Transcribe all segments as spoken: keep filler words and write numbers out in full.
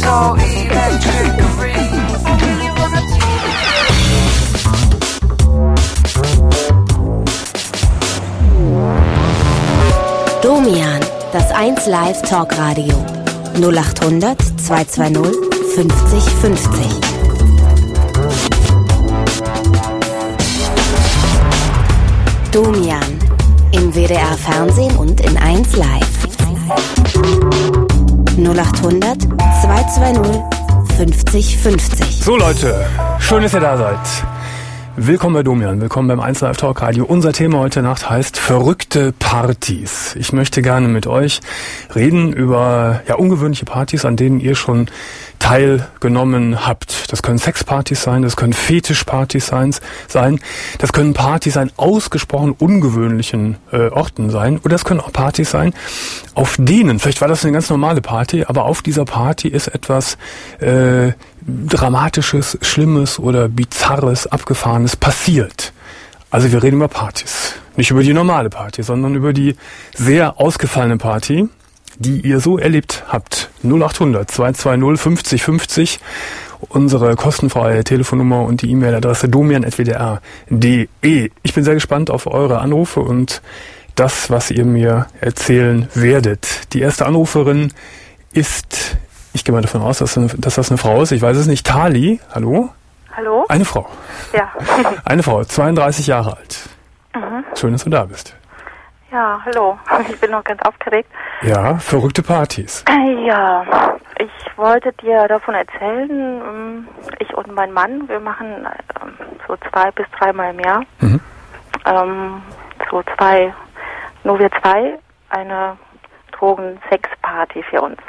so electric green. Domian, das eins Live Talkradio. null acht hundert zweihundertzweißig fünfzig fünfzig. Domian, im W D R Fernsehen und in eins Live. null acht hundert zweihundertzweißig fünfzig fünfzig. So Leute, schön, dass ihr da seid. Willkommen bei Domian, willkommen beim eins Live Talk Radio. Unser Thema heute Nacht heißt verrückte Partys. Ich möchte gerne mit euch reden über ja ungewöhnliche Partys, an denen ihr schon teilgenommen habt. Das können Sexpartys sein, das können Fetischpartys sein, sein, das können Partys an ausgesprochen ungewöhnlichen äh, Orten sein oder das können auch Partys sein, auf denen, vielleicht war das eine ganz normale Party, aber auf dieser Party ist etwas äh, Dramatisches, Schlimmes oder Bizarres, Abgefahrenes passiert. Also wir reden über Partys. Nicht über die normale Party, sondern über die sehr ausgefallene Party, die ihr so erlebt habt. null acht hundert zweihundertzweißig fünfzig fünfzig, unsere kostenfreie Telefonnummer und die E-Mail-Adresse domian at w d r punkt d e. Ich bin sehr gespannt auf eure Anrufe und das, was ihr mir erzählen werdet. Die erste Anruferin ist, ich gehe mal davon aus, dass, dass das eine Frau ist. Ich weiß es nicht. Tali, hallo? Hallo? Eine Frau. Ja. Eine Frau, zweiunddreißig Jahre alt. Mhm. Schön, dass du da bist. Ja, hallo. Ich bin noch ganz aufgeregt. Ja, verrückte Partys. Ja, ich wollte dir davon erzählen, ich und mein Mann, wir machen so zwei bis dreimal im Jahr, mhm. ähm, so zwei, nur wir zwei, eine Drogen-Sex-Party für uns.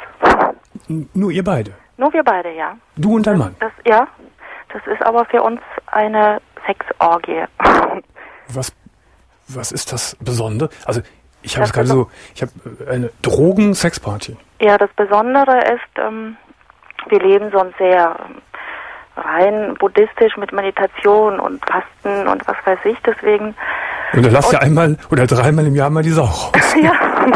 Nur ihr beide? Nur wir beide, ja. Du und dein Mann? Das, ja, das ist aber für uns eine Sexorgie. Was, was ist das Besondere? Also ich habe es gerade so, ich habe eine Drogen-Sex-Party. Ja, das Besondere ist, ähm, wir leben sonst sehr ähm, rein buddhistisch mit Meditation und Fasten und was weiß ich, deswegen... Und dann lasst ihr einmal oder dreimal im Jahr mal die Sau raus. Ja.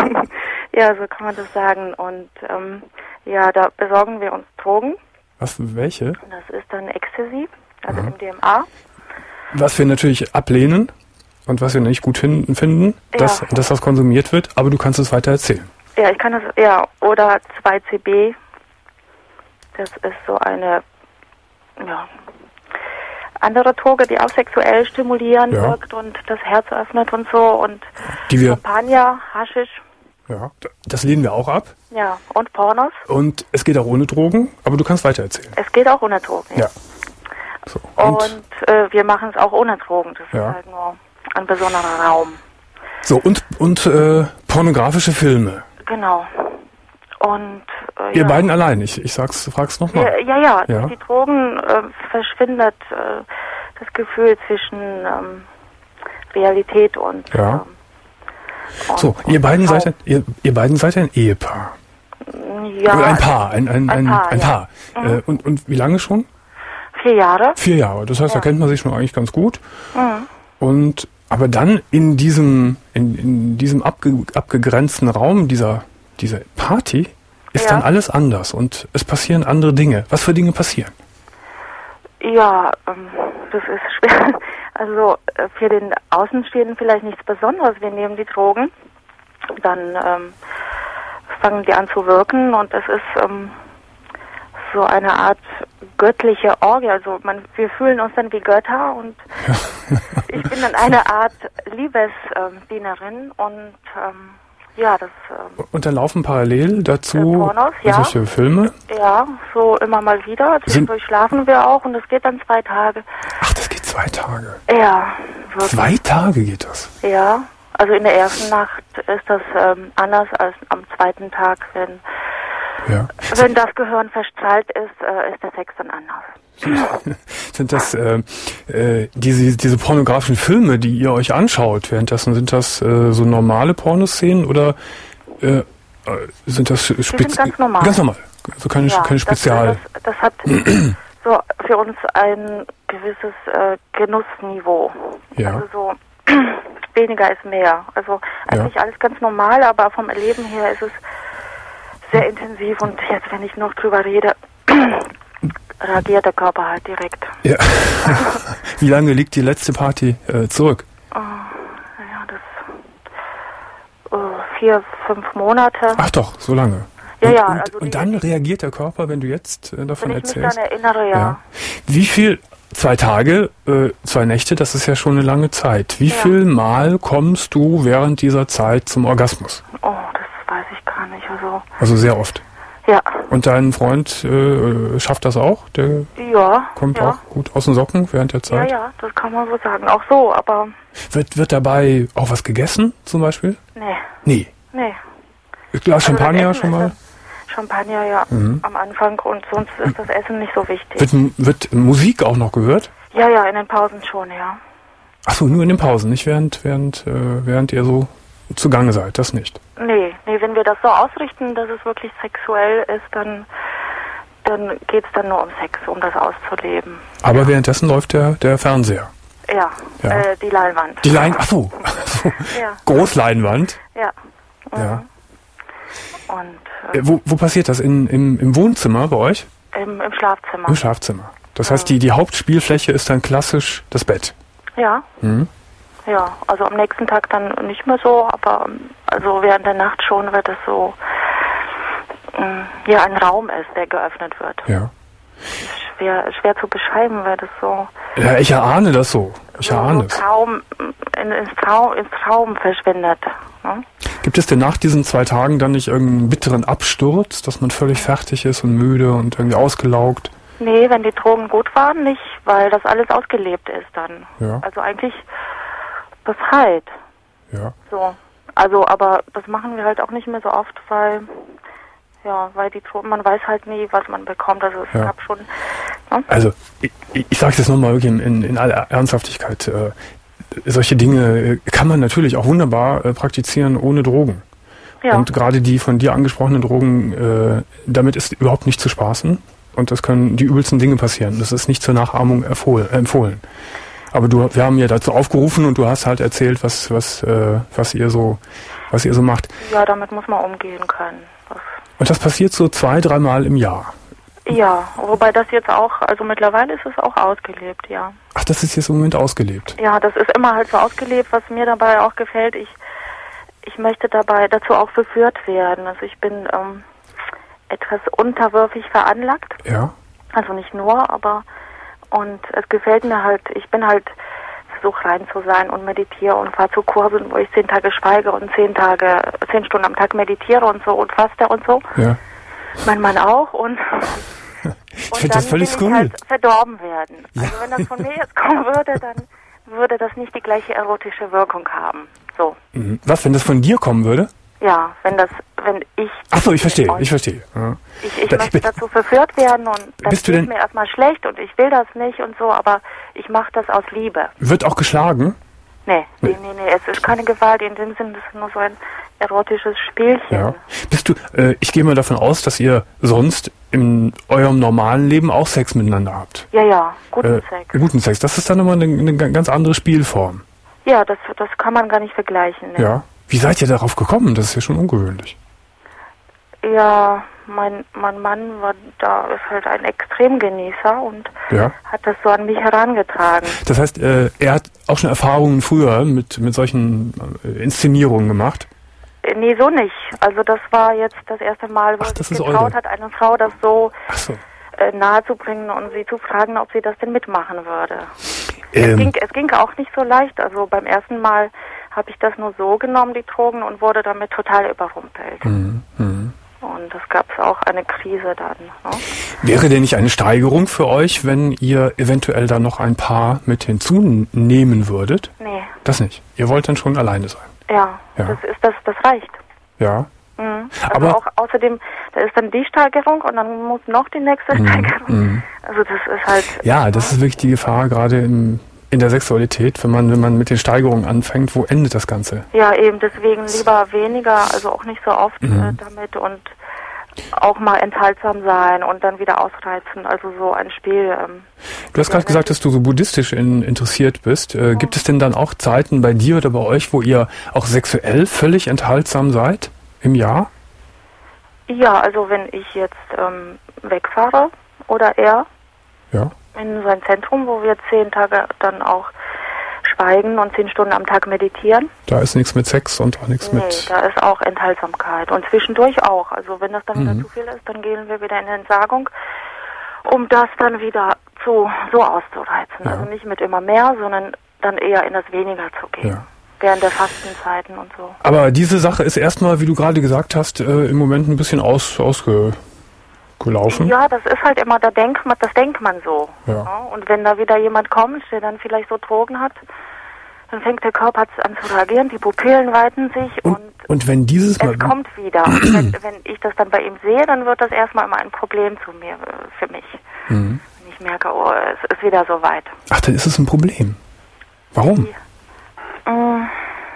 Ja, so kann man das sagen. Und ähm, ja, da besorgen wir uns Drogen. Was, welche? Das ist dann Ecstasy, also Aha. M D M A. Was wir natürlich ablehnen und was wir nicht gut finden, finden ja. dass, dass das konsumiert wird, aber du kannst es weiter erzählen. Ja, ich kann das, ja, oder zwei C B. Das ist so eine, ja, andere Droge, die auch sexuell stimulierend ja. wirkt und das Herz öffnet und so. Und die wir Champagner, Haschisch. Ja, das lehnen wir auch ab. Ja, und Pornos. Und es geht auch ohne Drogen, aber du kannst weiter erzählen. Es geht auch ohne Drogen, ja. ja. So, und und äh, wir machen es auch ohne Drogen. Das ja. ist halt nur ein besonderer Raum. So, und, und äh, pornografische Filme. Genau. Und äh, Ihr ja. beiden allein, ich, ich sag's, frag's nochmal. Ja, ja, ja, ja. durch die Drogen äh, verschwindet äh, das Gefühl zwischen ähm, Realität und... Ja. Ähm, und, so, ihr beiden seid ein, ihr, ihr beiden seid ein Ehepaar. Ja. Oder ein Paar, ein, ein, ein, ein Paar. Ein Paar. Ja. Mhm. Äh, und, und wie lange schon? Vier Jahre. Vier Jahre, das heißt, ja. da kennt man sich schon eigentlich ganz gut. Mhm. Und aber dann in diesem, in, in diesem abge, abgegrenzten Raum dieser, dieser Party ist ja. dann alles anders und es passieren andere Dinge. Was für Dinge passieren? Ja, ähm, das ist schwer. Also äh, für den Außenstehenden vielleicht nichts Besonderes. Wir nehmen die Drogen, dann ähm, fangen die an zu wirken und es ist ähm, so eine Art göttliche Orgie. Also man, wir fühlen uns dann wie Götter und ich bin dann eine Art Liebesdienerin und ähm, ja, das... Ähm, und dann laufen parallel dazu äh, Pornos, ja. solche Filme? Ja, so immer mal wieder. Zwischendurch schlafen wir auch und das geht dann zwei Tage. Ach, das geht zwei Tage? Ja. Wirklich. Zwei Tage geht das? Ja, also in der ersten Nacht ist das ähm, anders als am zweiten Tag, wenn, ja. wenn das Gehirn verstrahlt ist, äh, ist der Sex dann anders. Sind das äh, äh, diese, diese pornografischen Filme, die ihr euch anschaut währenddessen, sind das äh, so normale Pornoszenen oder äh, sind das speziell? Ganz normal. Ganz normal, also keine, ja, keine Spezial... Das, das, das hat so für uns ein gewisses äh, Genussniveau. Ja. Also so weniger ist mehr. Also eigentlich ja. alles ganz normal, aber vom Erleben her ist es sehr intensiv und jetzt, wenn ich noch drüber rede, reagiert der Körper halt direkt. Ja. Wie lange liegt die letzte Party äh, zurück? Oh, ja, das äh, vier, fünf Monate. Ach doch, so lange. Ja, und, ja. Und, Also und die, dann reagiert der Körper, wenn du jetzt äh, davon wenn ich erzählst? mich dann erinnere, ja. ja. Wie viel, zwei Tage, äh, zwei Nächte, das ist ja schon eine lange Zeit. Wie Ja. viel Mal kommst du während dieser Zeit zum Orgasmus? Oh, das weiß ich gar nicht. Also, Also sehr oft. ja. Und dein Freund äh, schafft das auch? Der Ja. kommt ja. auch gut aus den Socken während der Ja, Zeit? ja, das kann man so sagen. Auch so, aber Wird, wird dabei auch was gegessen zum Beispiel? nee, Nee. nee. Glas Also das Champagner Essen schon ist mal? das- Champagner, ja, Mhm. am Anfang und sonst ist das Essen nicht so wichtig. Wird, wird Musik auch noch gehört? Ja, ja, in den Pausen schon, ja. Achso, nur in den Pausen, nicht während, während, äh, während ihr so zugange seid, das nicht. Nee, nee, wenn wir das so ausrichten, dass es wirklich sexuell ist, dann, dann geht's dann nur um Sex, um das auszuleben. Aber währenddessen läuft der, der Fernseher. Ja, Ja. Äh, die Leinwand. Die Lein, achso, achso. Ja. Großleinwand. Ja. Mhm. Ja. Und äh, Äh, wo, wo passiert das? In, im, Im Wohnzimmer bei euch? im, im Schlafzimmer. Im Schlafzimmer. Das heißt, die, die Hauptspielfläche ist dann klassisch das Bett. Ja. Mhm. Ja, also am nächsten Tag dann nicht mehr so, aber ähm, also während der Nacht schon wird es so, ähm, ja, ein Raum ist, der geöffnet wird. Ja. Schwer, schwer zu beschreiben, weil das so, Ja, ich erahne das so. Ich so, erahne so es. Traum, in, ins, Traum, ins Traum verschwindet. Ne? Gibt es denn nach diesen zwei Tagen dann nicht irgendeinen bitteren Absturz, dass man völlig fertig ist und müde und irgendwie ausgelaugt? Nee, wenn die Drogen gut waren, nicht, weil das alles ausgelebt ist dann. Ja. Also eigentlich befreit. Ja. So. Also, aber das machen wir halt auch nicht mehr so oft, weil, ja, weil die Drogen, man weiß halt nie, was man bekommt. Also es Ja. gab schon, ne? Also, ich, ich sage das nochmal wirklich in, in, in aller Ernsthaftigkeit. Äh, solche Dinge äh, kann man natürlich auch wunderbar äh, praktizieren ohne Drogen. Ja. Und gerade die von dir angesprochenen Drogen, äh, damit ist überhaupt nicht zu spaßen. Und das können die übelsten Dinge passieren. Das ist nicht zur Nachahmung erfohlen, äh, empfohlen. Aber du, wir haben ja dazu aufgerufen und du hast halt erzählt, was, was, äh, was ihr so, was ihr so macht. Ja, damit muss man umgehen können. Das, Und das passiert so zwei, dreimal im Jahr. ja, wobei das jetzt auch, also mittlerweile ist es auch ausgelebt, ja. Ach, das ist jetzt im Moment ausgelebt. Ja, das ist immer halt so ausgelebt, was mir dabei auch gefällt. Ich, ich möchte dabei dazu auch verführt werden. Also ich bin ähm, etwas unterwürfig veranlagt. Ja. Also nicht nur, aber und es gefällt mir halt, ich bin halt, versuche rein zu sein und meditiere und fahre zu Kursen, wo ich zehn Tage schweige und zehn Tage, zehn Stunden am Tag meditiere und so und faste und so. Ja. Mein Mann auch und, Ich und finde dann das völlig will skurril. ich halt verdorben werden. Ja. Also wenn das von mir jetzt kommen würde, dann würde das nicht die gleiche erotische Wirkung haben. So. Mhm. Was, wenn das von dir kommen würde? Ja, wenn das, wenn ich... Ach so, ich verstehe, und ich verstehe. Ja. Ich, ich Da- möchte dazu verführt werden und das Bist du geht denn- mir erstmal schlecht und ich will das nicht und so, aber ich mache das aus Liebe. Wird auch geschlagen? Nee, nee, nee, nee, es ist keine Gewalt, in dem Sinne, es ist nur so ein erotisches Spielchen. Ja. Bist du, äh, ich gehe mal davon aus, dass ihr sonst in eurem normalen Leben auch Sex miteinander habt. Ja, ja, guten Äh, Sex. Guten Sex. Das ist dann immer eine, eine ganz andere Spielform. Ja, das, das kann man gar nicht vergleichen. Ne? Ja. Wie seid ihr darauf gekommen? Das ist ja schon ungewöhnlich. Ja, mein, mein Mann war da, ist halt ein Extremgenießer und Ja. hat das so an mich herangetragen. Das heißt, äh, er hat auch schon Erfahrungen früher mit, mit solchen äh, Inszenierungen gemacht. Äh, Nee, so nicht. Also das war jetzt das erste Mal, wo Ach, er das sich ist getraut eure- hat, einer Frau das so Ach so. äh, nahezubringen und sie zu fragen, ob sie das denn mitmachen würde. Es, Ähm, ging, es ging auch nicht so leicht. Also beim ersten Mal habe ich das nur so genommen, die Drogen, und wurde damit total überrumpelt. mhm, mhm. Und das gab es auch eine Krise dann. Ne? Wäre denn nicht eine Steigerung für euch, wenn ihr eventuell dann noch ein Paar mit hinzunehmen würdet? Nee, Das nicht. Ihr wollt dann schon alleine sein. ja, Ja. das ist das, das reicht. Ja. Mhm. Also Aber- auch außerdem, da ist dann die Steigerung und dann muss noch die nächste Steigerung. mhm. Also das ist halt. Ja, das ist wirklich die Gefahr, gerade im, in der Sexualität, wenn man, wenn man mit den Steigerungen anfängt, wo endet das Ganze? Ja, eben deswegen lieber weniger, also auch nicht so oft Mhm. äh, damit und auch mal enthaltsam sein und dann wieder ausreizen. Also so ein Spiel. Ähm, Du hast gerade gesagt, dass du so buddhistisch in, interessiert bist. Äh, gibt es denn dann auch Zeiten bei dir oder bei euch, wo ihr auch sexuell völlig enthaltsam seid im Jahr? Ja, also wenn ich jetzt ähm, wegfahre oder er Ja. in so ein Zentrum, wo wir zehn Tage dann auch schweigen und zehn Stunden am Tag meditieren. Da ist nichts mit Sex und auch nichts Nee, mit... da ist auch Enthaltsamkeit und zwischendurch auch. Also wenn das dann Mhm. wieder zu viel ist, dann gehen wir wieder in Entsagung, um das dann wieder zu, so auszureizen. Ja. Also nicht mit immer mehr, sondern dann eher in das Weniger zu gehen. Ja. Während der Fastenzeiten und so. Aber diese Sache ist erstmal, wie du gerade gesagt hast, äh, im Moment ein bisschen aus, ausgelaufen. Ja, das ist halt immer, da denkt man, das denkt man so. Ja. Und wenn da wieder jemand kommt, der dann vielleicht so Drogen hat, dann fängt der Körper an zu reagieren, die Pupillen weiten sich Und, und, und wenn dieses Mal... es kommt wieder. Und wenn, wenn ich das dann bei ihm sehe, dann wird das erstmal immer ein Problem zu mir, äh, für mich. Mhm. Wenn ich merke, oh, es ist wieder so weit. Ach, dann ist es ein Problem. Warum? Mm,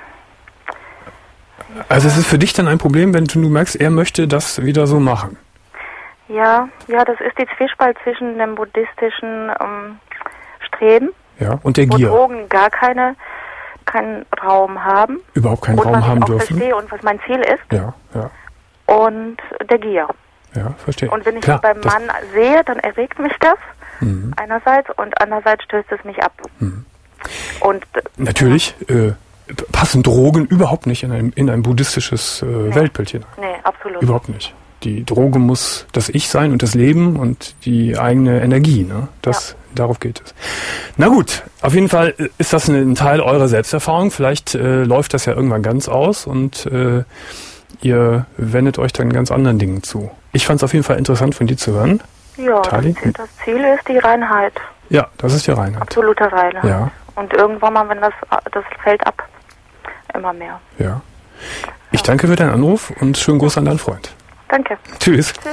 Also es ist für dich dann ein Problem, wenn du merkst, er möchte das wieder so machen. Ja, ja, das ist die Zwiespalt zwischen dem buddhistischen ähm, Streben, Ja, und der wo Gier. Drogen gar keine, keinen Raum haben. Überhaupt keinen und Raum was haben ich auch dürfen. verstehe und was mein Ziel ist. Ja, ja, Und der Gier. ja, verstehe. Und wenn ich Klar, das beim das- Mann sehe, dann erregt mich das Mhm. einerseits und andererseits stößt es mich ab. Mhm. Und äh, Natürlich äh, passen Drogen überhaupt nicht in ein, in ein buddhistisches äh, Weltbild hinein. nee, absolut. Überhaupt nicht. Die Droge muss das Ich sein und das Leben und die eigene Energie. Ne? Das, darauf geht es. Na gut, auf jeden Fall ist das ein Teil eurer Selbsterfahrung. Vielleicht äh, läuft das ja irgendwann ganz aus und äh, ihr wendet euch dann ganz anderen Dingen zu. Ich fand es auf jeden Fall interessant von dir zu hören. Ja, das Tali? Ziel, das Ziel ist die Reinheit, Ja, das ist ja Reinheit. absolute Reinheit. Ja. Und irgendwann mal, wenn das, das fällt ab, immer mehr. Ja. Ich danke für deinen Anruf und schönen Gruß an deinen Freund. Danke. Tschüss. Tschüss.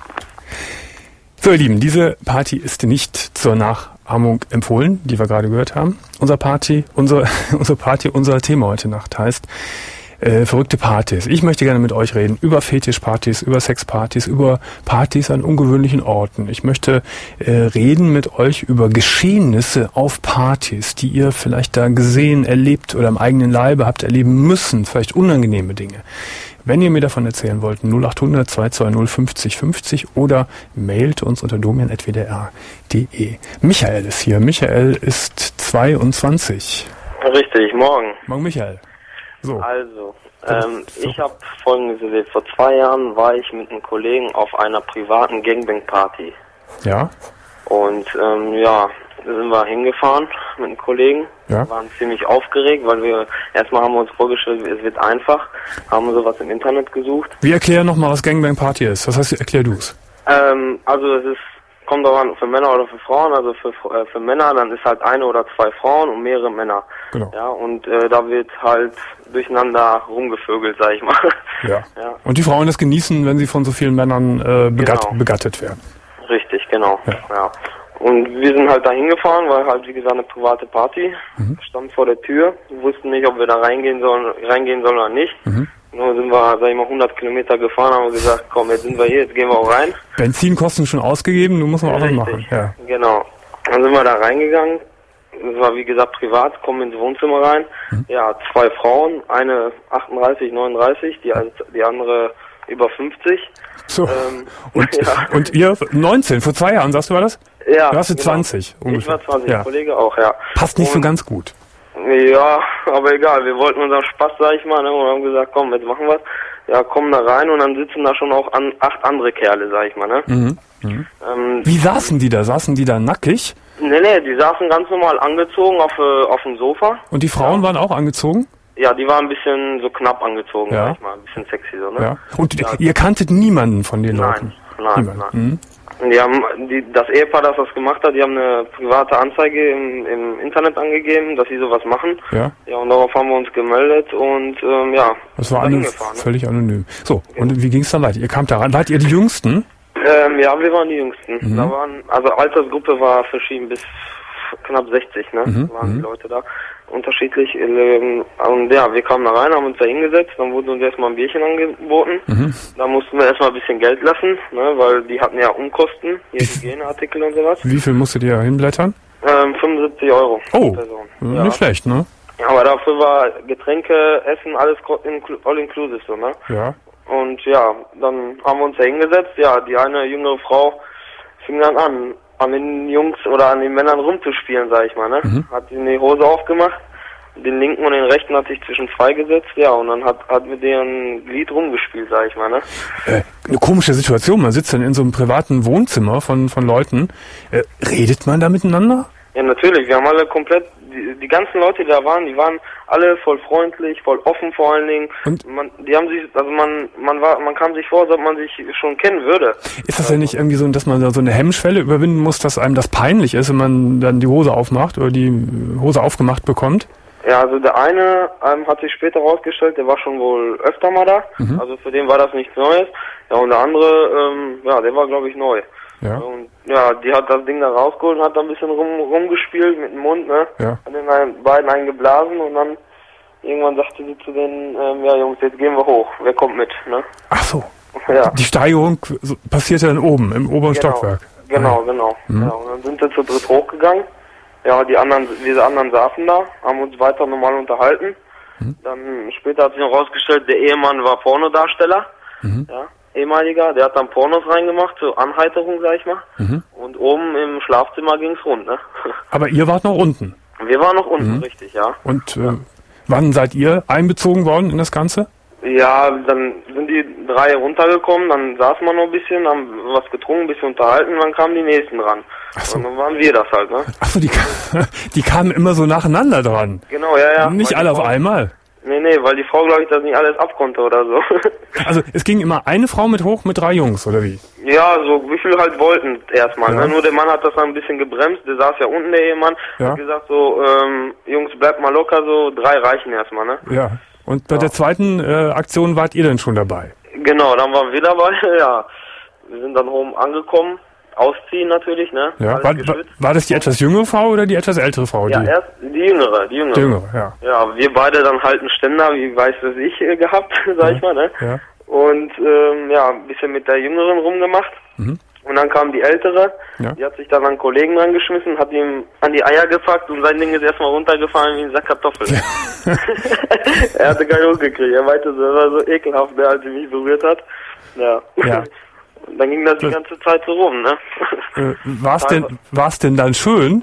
So, ihr Lieben, diese Party ist nicht zur Nachahmung empfohlen, die wir gerade gehört haben. Unser Party, unser, unsere Party, unser Thema heute Nacht heißt äh, verrückte Partys. Ich möchte gerne mit euch reden über Fetischpartys, über Sexpartys, über Partys an ungewöhnlichen Orten. Ich möchte äh, reden mit euch über Geschehnisse auf Partys, die ihr vielleicht da gesehen, erlebt oder im eigenen Leibe habt erleben müssen, vielleicht unangenehme Dinge. Wenn ihr mir davon erzählen wollt, null acht hundert zwei zwei null fünfzig fünfzig oder mailt uns unter domian at w d r punkt d e. Michael ist hier. Michael ist zweiundzwanzig. Richtig, morgen. Morgen, Michael. So. Also, So. ähm, ich habe Folgendes erlebt. Vor zwei Jahren war ich mit einem Kollegen auf einer privaten Gangbang-Party. Ja? Und ähm, ja, da sind wir hingefahren mit einem Kollegen. Ja. Wir waren ziemlich aufgeregt, weil wir erstmal haben wir uns vorgestellt, es wird einfach. Haben sowas im Internet gesucht. Wir erklären nochmal, was Gangbang Party ist. Was heißt, erklär du es. Ähm, also es ist, kommt auch an, für Männer oder für Frauen. Also für, äh, für Männer, dann ist halt eine oder zwei Frauen und mehrere Männer. Genau. Ja, und äh, da wird halt durcheinander rumgevögelt, sag ich mal. Ja. Ja. Und die Frauen das genießen, wenn sie von so vielen Männern äh, begatt, Genau. begattet werden. Richtig, genau. Ja. Ja. Und wir sind halt da hingefahren, weil halt, wie gesagt, eine private Party. Mhm. Stand vor der Tür. Wir wussten nicht, ob wir da reingehen sollen, reingehen sollen oder nicht. Mhm. Nur sind wir, sag ich mal, hundert Kilometer gefahren, haben wir gesagt, komm, jetzt sind wir hier, jetzt gehen wir auch rein. Benzinkosten schon ausgegeben, du musst noch auch was Richtig. machen. Ja. Genau. Dann sind wir da reingegangen. Das war, wie gesagt, privat, kommen ins Wohnzimmer rein. Mhm. Ja, zwei Frauen, eine achtunddreißig, neununddreißig, die, die andere über fünfzig. So. Ähm, Und, ja. und ihr neunzehn, vor zwei Jahren, sagst du, war das? Ja, Da warst du genau. zwanzig ungefähr. Ich war zwanzig, Ja. Kollege auch, ja. Passt nicht so Und- ganz gut. Ja, aber egal, wir wollten unseren Spaß, sag ich mal, ne, und haben gesagt, komm, jetzt machen wir's. Ja, kommen da rein und dann sitzen da schon auch an, acht andere Kerle, sag ich mal, ne. Mhm. Mhm. Ähm, Wie saßen die da? Saßen die da nackig? nee, nee, die saßen ganz normal angezogen auf, äh, auf dem Sofa. Und die Frauen waren auch angezogen? Ja, die waren ein bisschen so knapp angezogen, Ja. sag ich mal, ein bisschen sexy so, ne. Ja. Und Ja. ihr kanntet niemanden von den Nein, Leuten? nein, Niemand. nein. Mhm. Und die haben, die, das Ehepaar, das das gemacht hat, die haben eine private Anzeige im, im Internet angegeben, dass sie sowas machen. Ja. Ja, und darauf haben wir uns gemeldet und, ähm, ja. Das war sind da alles hingefahren, ne? völlig anonym. So, und wie ging es dann weiter? Ihr kamt da rein. Wart ihr die Jüngsten? Ähm, ja, wir waren die Jüngsten. Mhm. Da waren, also Altersgruppe war verschieden bis knapp sechzig, ne? Mhm, Waren mhm. die Leute da. Unterschiedlich. Ähm, und ja, wir kamen da rein, haben uns da hingesetzt, dann wurde uns erstmal ein Bierchen angeboten. Mhm. Da mussten wir erstmal ein bisschen Geld lassen, ne? Weil die hatten ja Umkosten, hier Hygieneartikel und sowas. Wie viel musstet ihr hinblättern? Ähm, fünfundsiebzig Euro Oh, pro Person. nicht Ja. schlecht, ne? Aber dafür war Getränke, Essen, alles co- inclu- all inclusive, so, ne? Ja. Und ja, dann haben wir uns da hingesetzt. Ja, die eine jüngere Frau fing dann an, an den Jungs oder an den Männern rumzuspielen, sag ich mal, ne? Mhm. Hat ihnen die Hose aufgemacht, den linken und den rechten hat sich zwischen zwei gesetzt, ja, und dann hat, hat mit deren Glied rumgespielt, sag ich mal, ne? Äh, eine komische Situation, man sitzt dann in so einem privaten Wohnzimmer von, von Leuten. Äh, redet man da miteinander? Ja, natürlich, wir haben alle komplett, die, die ganzen Leute, die da waren, die waren alle voll freundlich, voll offen vor allen Dingen. Und? Man, die haben sich, also man, man war, man kam sich vor, als ob man sich schon kennen würde. Ist das ja nicht irgendwie so, dass man da so eine Hemmschwelle überwinden muss, dass einem das peinlich ist, wenn man dann die Hose aufmacht oder die Hose aufgemacht bekommt? Ja, also der eine ähm, hat sich später rausgestellt, der war schon wohl öfter mal da. Mhm. Also für den war das nichts Neues. Ja, und der andere, ähm, ja, der war, glaube ich, neu. Ja. Und ja, die hat das Ding da rausgeholt und hat da ein bisschen rum, rumgespielt mit dem Mund, ne? Ja. Hat den einen, beiden einen geblasen und dann irgendwann sagte sie zu denen, ähm, ja Jungs, jetzt gehen wir hoch. Wer kommt mit, ne? Ach so. Ja. Die Steigerung so- passiert ja dann oben, im oberen Genau. Stockwerk. Genau, genau. Mhm. Ja, und dann sind wir zu dritt hochgegangen. Ja, die anderen, wir anderen saßen da, haben uns weiter normal unterhalten. Mhm. Dann später hat sich noch rausgestellt, der Ehemann war Pornodarsteller, Mhm. ja, ehemaliger, der hat dann Pornos reingemacht, zur Anheiterung, sag ich mal. Mhm. Und oben im Schlafzimmer ging's rund, ne? Aber ihr wart noch unten. Wir waren noch unten, Mhm. richtig, ja. Und äh, wann seid ihr einbezogen worden in das Ganze? Ja, dann sind die drei runtergekommen, dann saßen wir noch ein bisschen, haben was getrunken, ein bisschen unterhalten, und dann kamen die nächsten ran. Ach so. Und dann waren wir das halt, ne? Achso, die, ka- die kamen immer so nacheinander dran. Genau, ja, ja. Nicht Weil alle die auf Frau- einmal. Nee, nee, weil die Frau, glaube ich, das nicht alles abkonnte oder so. Also es ging immer eine Frau mit hoch mit drei Jungs, oder wie? Ja, so wie viel halt wollten erstmal. Ja. Ne? Nur der Mann hat das dann ein bisschen gebremst, der saß ja unten, der Ehemann, Ja. hat gesagt so, ähm, Jungs, bleibt mal locker, so drei reichen erstmal, ne? Ja. Und bei der zweiten äh, Aktion wart ihr dann schon dabei? Genau, dann waren wir dabei, ja. Wir sind dann oben angekommen, ausziehen natürlich, ne? Ja. Alles War, war, geschützt. war das die etwas jüngere Frau oder die etwas ältere Frau? Ja, die, erst die Jüngere, die Jüngere. die jüngere, ja. Ja, wir beide dann halt einen Ständer, wie weiß das ich, äh, gehabt, sag ich mal, ne? Ja. Und ähm, ja, ein bisschen mit der Jüngeren rumgemacht. Mhm. Und dann kam die Ältere, Ja. die hat sich dann an einen Kollegen rangeschmissen, hat ihm an die Eier gepackt und sein Ding ist erstmal runtergefallen wie ein Sack Kartoffeln. Er hatte keinen hochgekriegt, er meinte, das war so ekelhaft, ne, als sie mich berührt hat. Ja. Ja. Und dann ging das die ganze Zeit so rum, ne? Äh, war's denn, war's denn dann schön?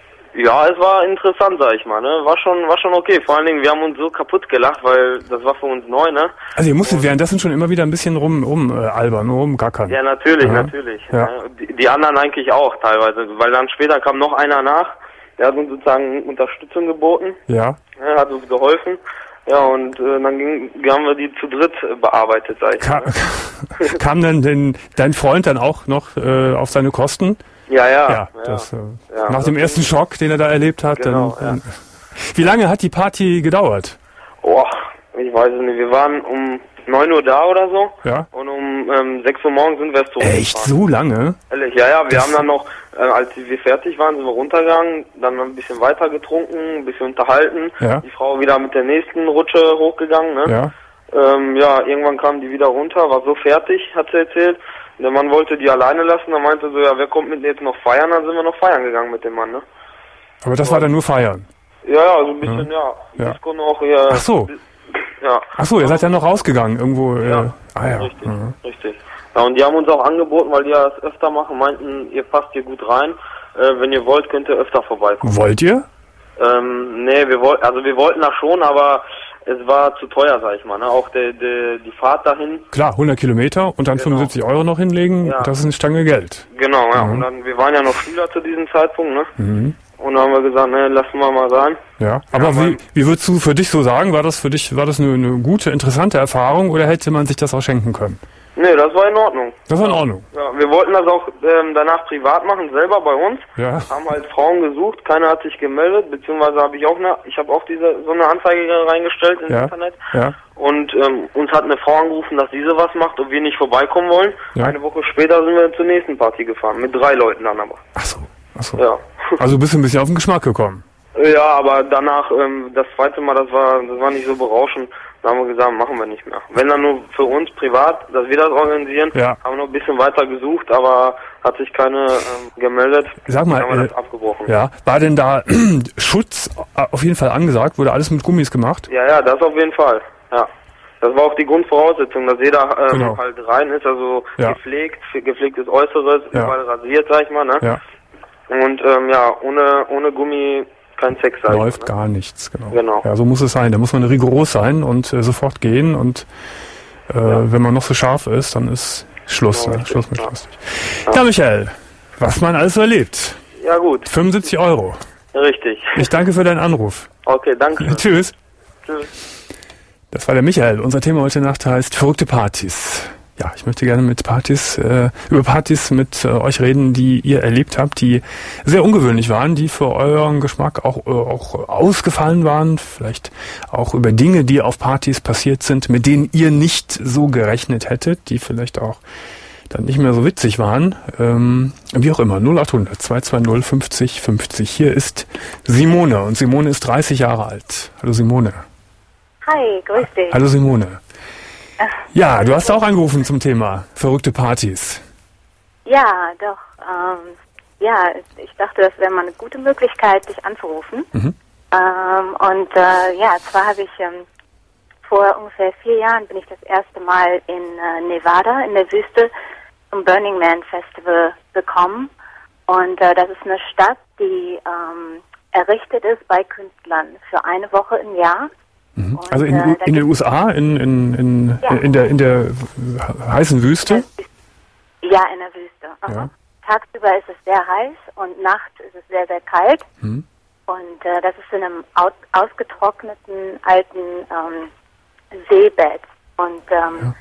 Ja, es war interessant, sag ich mal, ne? War schon, war schon okay. Vor allen Dingen, wir haben uns so kaputt gelacht, weil das war für uns neu, ne? Also ihr musstet währenddessen schon immer wieder ein bisschen rum, rum äh, albern, rumgackern. Ja, natürlich, Ja. natürlich. Ja. Ne? Die, die anderen eigentlich auch teilweise, weil dann später kam noch einer nach, der hat uns sozusagen Unterstützung geboten, Ja. ne? Hat uns geholfen. Ja, und äh, dann ging, haben wir die zu dritt äh, bearbeitet, sag ich Ka mal. Ne? kam denn den, dein Freund dann auch noch äh, auf seine Kosten? Ja, ja. Ja, ja. das, äh, Ja, nach das dem ersten Schock, den er da erlebt hat. Genau, dann, dann, Wie lange hat die Party gedauert? Oh, ich weiß es nicht. Wir waren um neun Uhr da oder so. Ja. Und um ähm, sechs Uhr morgens sind wir erst zurückgefahren. Echt so lange? Ehrlich, ja, ja. Wir Das- haben dann noch, äh, als wir fertig waren, sind wir runtergegangen, dann ein bisschen weiter getrunken, ein bisschen unterhalten. Ja. Die Frau wieder mit der nächsten Rutsche hochgegangen, ne? Ja. Ähm, ja, irgendwann kam die wieder runter, war so fertig, hat sie erzählt. Der Mann wollte die alleine lassen, dann meinte so, ja, wer kommt mit jetzt noch feiern? Dann sind wir noch feiern gegangen mit dem Mann, ne? Aber das war dann nur feiern. Ja, ja, so ein bisschen, ja. Ja. Disco noch, ja. Ach so. Ja. Ach so, ihr seid ja noch rausgegangen irgendwo. Äh, Ja. Ah ja. Richtig, Mhm. richtig. Ja, und die haben uns auch angeboten, weil die ja das öfter machen, meinten, ihr passt hier gut rein. Äh, wenn ihr wollt, könnt ihr öfter vorbeikommen. Wollt ihr? Ähm, nee, wir wollten, also wir wollten das schon, aber es war zu teuer, sag ich mal, ne? Auch der, der, die Fahrt dahin. Klar, hundert Kilometer und dann Genau. fünfundsiebzig Euro noch hinlegen, Ja. das ist eine Stange Geld. Genau, ja. Mhm. Und dann, wir waren ja noch Schüler zu diesem Zeitpunkt, ne? Mhm. Und dann haben wir gesagt, ne, lassen wir mal sein. Ja, aber Ja, wie, mein- wie würdest du für dich so sagen, war das für dich, war das eine, eine gute, interessante Erfahrung oder hätte man sich das auch schenken können? Nee, das war in Ordnung. Das war in Ordnung. Ja, wir wollten das auch ähm, danach privat machen, selber bei uns. Ja. Haben halt Frauen gesucht, keiner hat sich gemeldet, beziehungsweise habe ich auch eine, ich habe auch diese so eine Anzeige reingestellt ins Ja. Internet. Ja. Und ähm, uns hat eine Frau angerufen, dass diese was macht, ob wir nicht vorbeikommen wollen. Ja. Eine Woche später sind wir zur nächsten Party gefahren, mit drei Leuten dann aber. Ach so, ach so. Ja. Also bist du ein bisschen auf den Geschmack gekommen. Ja, aber danach, ähm, das zweite Mal, das war, das war nicht so berauschend. Da haben wir gesagt, machen wir nicht mehr. Wenn dann nur für uns privat, dass wir das organisieren, Ja. haben wir noch ein bisschen weiter gesucht, aber hat sich keine ähm, gemeldet. Sag mal, Dann haben wir äh, das abgebrochen. Ja, war denn da Schutz auf jeden Fall angesagt? Wurde alles mit Gummis gemacht? Ja, ja, das auf jeden Fall. Ja. Das war auch die Grundvoraussetzung, dass jeder ähm, Genau. halt rein ist, also Ja. gepflegt, gepflegtes Äußeres, Ja. überall rasiert, sag ich mal, ne? Ja, Und ähm, ja, ohne ohne Gummi kein Sex, sag läuft ich mal, ne? gar nichts, genau. Genau. Ja, so muss es sein. Da muss man rigoros sein und äh, sofort gehen und äh, wenn man noch so scharf ist, dann ist Schluss, Genau, ne? richtig, Schluss mit ja. lustig. Ja, Michael, was man alles so erlebt. Ja gut, fünfundsiebzig Euro. richtig. Ich danke für deinen Anruf. Okay, danke. Tschüss. Tschüss. Das war der Michael. Unser Thema heute Nacht heißt verrückte Partys. Ja, ich möchte gerne mit Partys, äh, über Partys mit äh, euch reden, die ihr erlebt habt, die sehr ungewöhnlich waren, die für euren Geschmack auch, äh, auch ausgefallen waren. Vielleicht auch über Dinge, die auf Partys passiert sind, mit denen ihr nicht so gerechnet hättet, die vielleicht auch dann nicht mehr so witzig waren. Ähm, wie auch immer, null acht hundert zwei zwei null fünfzig fünfzig. Hier ist Simone und Simone ist dreißig Jahre alt. Hallo Simone. Hi, grüß dich. Hallo Simone. Ja, du hast auch angerufen zum Thema verrückte Partys. Ja, doch. Ähm, ja, ich dachte, das wäre mal eine gute Möglichkeit, dich anzurufen. Mhm. Ähm, und äh, ja, zwar habe ich ähm, vor ungefähr vier Jahren bin ich das erste Mal in äh, Nevada in der Wüste zum Burning Man Festival gekommen. Und äh, das ist eine Stadt, die ähm, errichtet ist bei Künstlern für eine Woche im Jahr. Mhm. Und, Also in, äh, in den U S A, in, in, in, Ja. in, der, in der heißen Wüste. Ja, in der Wüste. Aha. Ja. Tagsüber ist es sehr heiß und nachts ist es sehr, sehr kalt. Mhm. Und äh, das ist in einem aus, ausgetrockneten alten ähm, Seebett. Und ähm,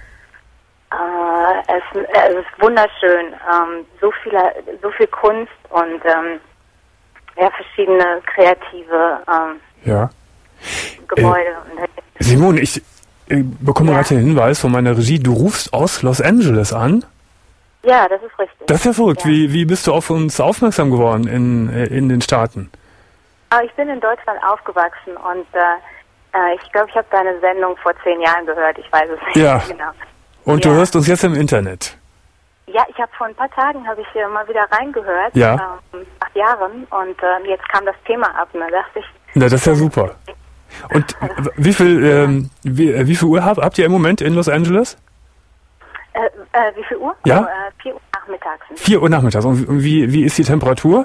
äh, es, es ist wunderschön. Ähm, so, viele, so viel Kunst und ähm, ja, verschiedene kreative ähm, Ja. Gebäude. Und, Simone, ich äh, bekomme Ja. gerade den Hinweis von meiner Regie, du rufst aus Los Angeles an. ja, das ist richtig. Das ist ja verrückt. Ja. Wie, wie bist du auf uns aufmerksam geworden in, äh, in den Staaten? Aber ich bin in Deutschland aufgewachsen und äh, äh, ich glaube, ich habe deine Sendung vor zehn Jahren gehört. Ich weiß es nicht Ja. genau. Und Ja. du hörst uns jetzt im Internet. Ja, ich habe vor ein paar Tagen habe ich äh, mal wieder reingehört, Ja. ähm, nach Jahren, und äh, jetzt kam das Thema ab und da dachte ich, Na, das ist ja super. Und w- wie viel, ähm, wie, äh, wie viel Uhr habt, habt ihr im Moment in Los Angeles? äh, äh, wie viel Uhr? Ja. Oh, äh, vier Uhr nachmittags. vier Uhr nachmittags. Und wie, wie ist die Temperatur?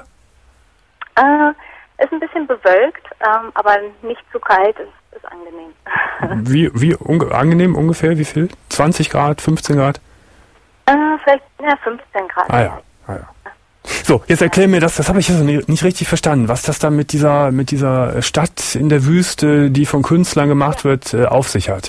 Äh, ist ein bisschen bewölkt, ähm, aber nicht zu kalt, ist, ist angenehm. Wie, wie unge angenehm ungefähr? Wie viel? zwanzig Grad, fünfzehn Grad? äh, vielleicht ja, fünfzehn Grad. Ah ja, ah ja. So, jetzt erklär mir das, das habe ich jetzt nicht nicht richtig verstanden, was das da mit dieser mit dieser Stadt in der Wüste, die von Künstlern gemacht wird, äh, auf sich hat.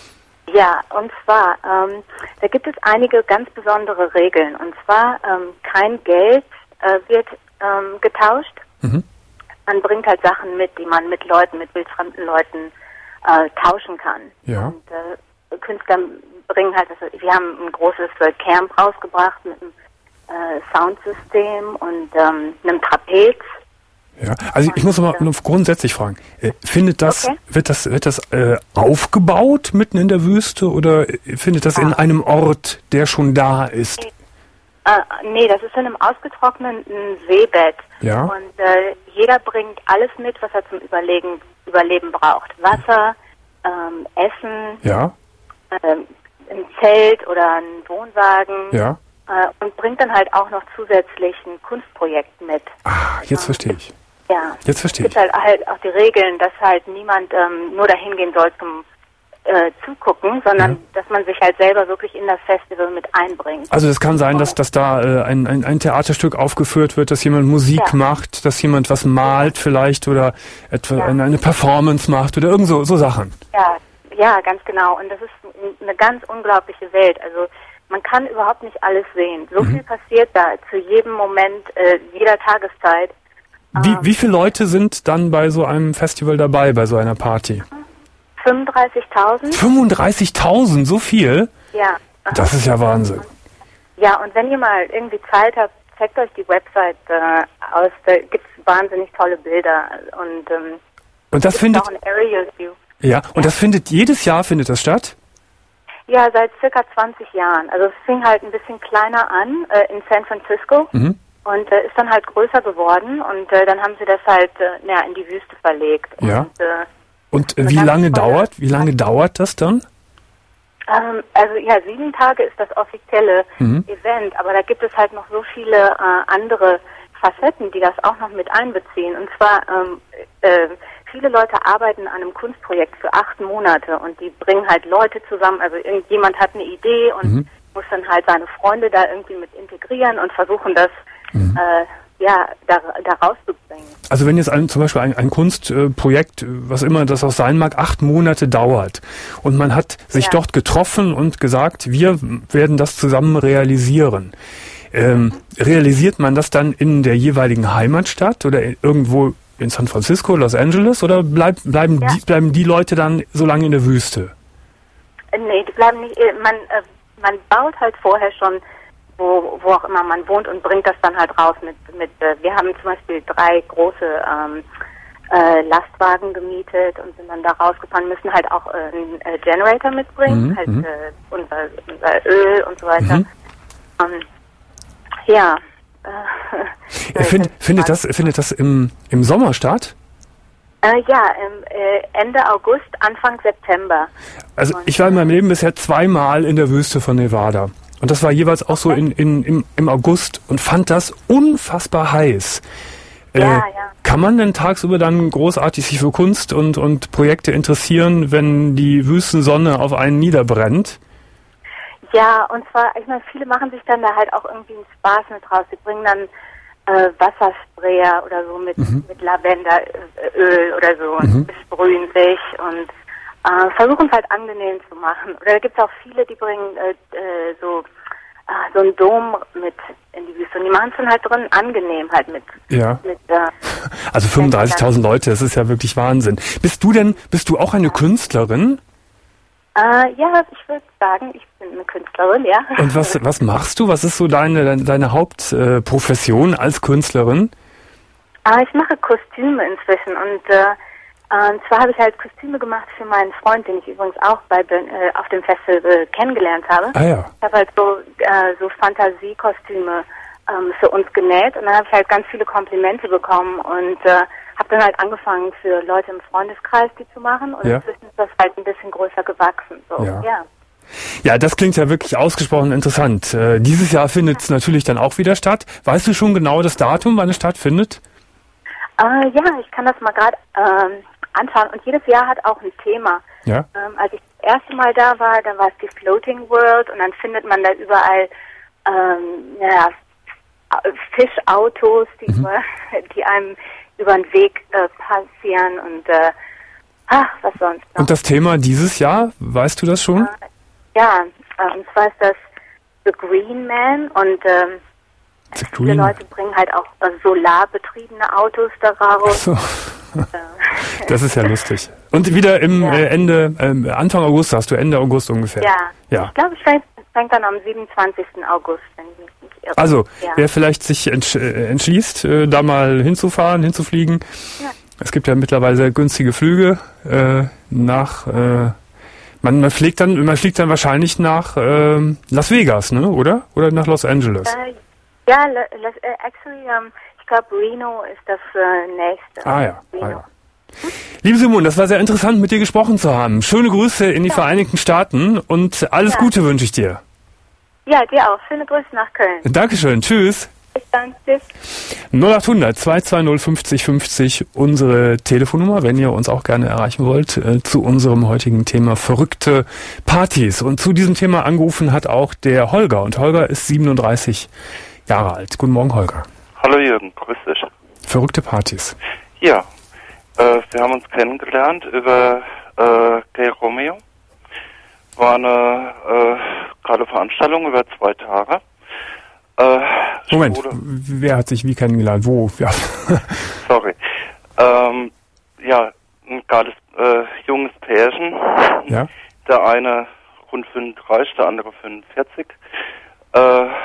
Ja, und zwar, ähm, da gibt es einige ganz besondere Regeln. Und zwar, ähm, kein Geld äh, wird ähm, getauscht. Mhm. Man bringt halt Sachen mit, die man mit Leuten, mit wildfremden Leuten äh, tauschen kann. Ja. Und äh, Künstler bringen halt, also wir haben ein großes äh, Camp rausgebracht mit einem äh, Soundsystem und ähm, einem Trapez. Ja, also ich muss mal nur grundsätzlich fragen, äh, findet das, Okay. wird das, wird das äh, aufgebaut mitten in der Wüste oder äh, findet das in einem Ort, der schon da ist? Äh, nee, das ist in einem ausgetrockneten Seebett. Ja. Und äh, jeder bringt alles mit, was er zum Überlegen, Überleben braucht. Wasser, ähm, Essen, Ja, ähm, ein Zelt oder ein Wohnwagen. ja. Äh, und bringt dann halt auch noch zusätzlich ein Kunstprojekt mit. Ah, jetzt verstehe ich. Ja. Jetzt verstehe Es gibt halt, halt auch die Regeln, dass halt niemand ähm, nur dahin gehen soll zum äh, Zugucken, sondern Ja. dass man sich halt selber wirklich in das Festival mit einbringt. Also es kann sein, dass, dass da äh, ein, ein, ein Theaterstück aufgeführt wird, dass jemand Musik Ja. macht, dass jemand was malt vielleicht oder etwa Ja. eine, eine Performance macht oder irgend so, so Sachen. Ja, ja, ganz genau. Und das ist eine ganz unglaubliche Welt. Also man kann überhaupt nicht alles sehen. So Mhm. viel passiert da zu jedem Moment, äh, jeder Tageszeit. Wie, Ähm, wie viele Leute sind dann bei so einem Festival dabei, bei so einer Party? fünfunddreißigtausend? fünfunddreißigtausend, so viel? Ja. Aha. Das ist ja Wahnsinn. Ja, und wenn ihr mal irgendwie Zeit habt, checkt euch die Website äh, aus. Da gibt es wahnsinnig tolle Bilder. Und ähm, Und das es findet, ist auch ein Aerial View. ja, und das findet, jedes Jahr findet das statt? Ja, seit circa zwanzig Jahren. Also es fing halt ein bisschen kleiner an äh, in San Francisco Mhm. und äh, ist dann halt größer geworden und äh, dann haben sie das halt äh, ja, in die Wüste verlegt. Ja. Und, äh, Und äh, Eine wie ganz lange tolle dauert, wie lange dauert das dann? Ähm, also ja, sieben Tage ist das offizielle Mhm. Event, aber da gibt es halt noch so viele äh, andere Facetten, die das auch noch mit einbeziehen. Und zwar, ähm, äh, viele Leute arbeiten an einem Kunstprojekt für acht Monate und die bringen halt Leute zusammen. Also irgendjemand hat eine Idee und Mhm. muss dann halt seine Freunde da irgendwie mit integrieren und versuchen das Mhm. äh, ja da, da rauszubringen. Also wenn jetzt ein, zum Beispiel ein, ein Kunstprojekt, was immer das auch sein mag, acht Monate dauert und man hat sich Ja. dort getroffen und gesagt, wir werden das zusammen realisieren. Ähm, realisiert man das dann in der jeweiligen Heimatstadt oder irgendwo in San Francisco, Los Angeles oder bleib, bleiben, Ja. die, bleiben die Leute dann so lange in der Wüste? Äh, nee, die bleiben nicht, äh, man, äh, man baut halt vorher schon, wo, wo auch immer man wohnt und bringt das dann halt raus mit, mit äh, wir haben zum Beispiel drei große ähm, äh, Lastwagen gemietet und sind dann da rausgefahren, müssen halt auch äh, einen äh, Generator mitbringen, Mhm, halt mhm. äh, unser, unser Öl und so weiter. Mhm. Ähm, ja. Äh, Äh, Find, findet das, findet das im, im Sommer statt? Äh, ja, im, äh, Ende August, Anfang September. Also Und, ich war in meinem Leben bisher zweimal in der Wüste von Nevada. Und das war jeweils auch so in, in, im, im August und fand das unfassbar heiß. Äh, Ja, ja. Kann man denn tagsüber dann großartig sich für Kunst und, und Projekte interessieren, wenn die Wüstensonne auf einen niederbrennt? Ja, und zwar, ich meine, viele machen sich dann da halt auch irgendwie einen Spaß mit raus. Sie bringen dann äh, Wassersprayer oder so mit, Mhm. mit Lavenderöl oder so und Mhm. besprühen sich und äh, versuchen es halt angenehm zu machen. Oder da gibt es auch viele, die bringen äh, äh, so, äh, so einen Dom mit in die Wüste und die machen es dann halt drin angenehm halt mit. Ja. mit äh, Also fünfunddreißigtausend Leute, das ist ja wirklich Wahnsinn. Bist du denn, bist du auch eine Künstlerin? äh, ja, ich würde sagen, ich bin eine Künstlerin, ja. Und was, was machst du? Was ist so deine, deine, deine Hauptprofession als Künstlerin? Ah, ich mache Kostüme inzwischen und äh, äh, und zwar habe ich halt Kostüme gemacht für meinen Freund, den ich übrigens auch bei Ben- äh, auf dem Festival kennengelernt habe. Ah ja. Ich habe halt so, äh, so Fantasiekostüme ähm, für uns genäht und dann habe ich halt ganz viele Komplimente bekommen und äh, habe dann halt angefangen für Leute im Freundeskreis die zu machen und Ja. inzwischen ist das halt ein bisschen größer gewachsen. So, Ja. ja. Ja, das klingt ja wirklich ausgesprochen interessant. Äh, dieses Jahr findet es natürlich dann auch wieder statt. Weißt du schon genau das Datum, wann es stattfindet? Äh, ja, ich kann das mal gerade ähm, anschauen und jedes Jahr hat auch ein Thema. Ja. Ähm, als ich das erste Mal da war, dann war es die Floating World und dann findet man da überall ähm, ja, Fischautos, die, Mhm. über, die einem über den Weg äh, passieren und äh, ach, was sonst noch. Und das Thema dieses Jahr, weißt du das schon? Ja, äh, und zwar ist das The Green Man und ähm, The viele Green. Leute bringen halt auch äh, solarbetriebene Autos da raus. So, Äh, das ist ja lustig. Und wieder im Ja. äh, Ende, ähm, Anfang August hast du, Ende August ungefähr. ja. Ja. Ich glaube, es fängt, fängt dann am siebenundzwanzigsten August, wenn ich mich nicht irre. Also, ja. wer vielleicht sich entsch äh, entschließt, äh, da mal hinzufahren, hinzufliegen. Ja. Es gibt ja mittlerweile sehr günstige Flüge äh, nach. Äh, man, man fliegt dann, man fliegt dann wahrscheinlich nach ähm, Las Vegas, ne? Oder? Oder nach Los Angeles? Äh, ja, le, le, äh, actually, ähm, ich glaube, Reno ist das äh, nächste. Ah ja, Reno. ah ja. Liebe Simone, das war sehr interessant, mit dir gesprochen zu haben. Schöne Grüße in die Vereinigten Staaten und alles Ja. Gute wünsche ich dir. Ja, dir auch. Schöne Grüße nach Köln. Dankeschön, tschüss. Bis dann. Tschüss. null acht hundert zwei zwei null fünfzig fünfzig, unsere Telefonnummer, wenn ihr uns auch gerne erreichen wollt, äh, zu unserem heutigen Thema verrückte Partys. Und zu diesem Thema angerufen hat auch der Holger. Und Holger ist siebenunddreißig Jahre alt. Guten Morgen, Holger. Hallo Jürgen, grüß dich. Verrückte Partys. Ja, äh, wir haben uns kennengelernt über äh, Gay Romeo. War eine äh, gerade Veranstaltung über zwei Tage. Äh, Moment, Schwule- wer hat sich wie kennengelernt? Wo? Ja. Sorry. Ähm, ja, ein geiles äh, junges Pärchen. Ja? Der eine rund fünfunddreißig, der andere fünfundvierzig. Äh,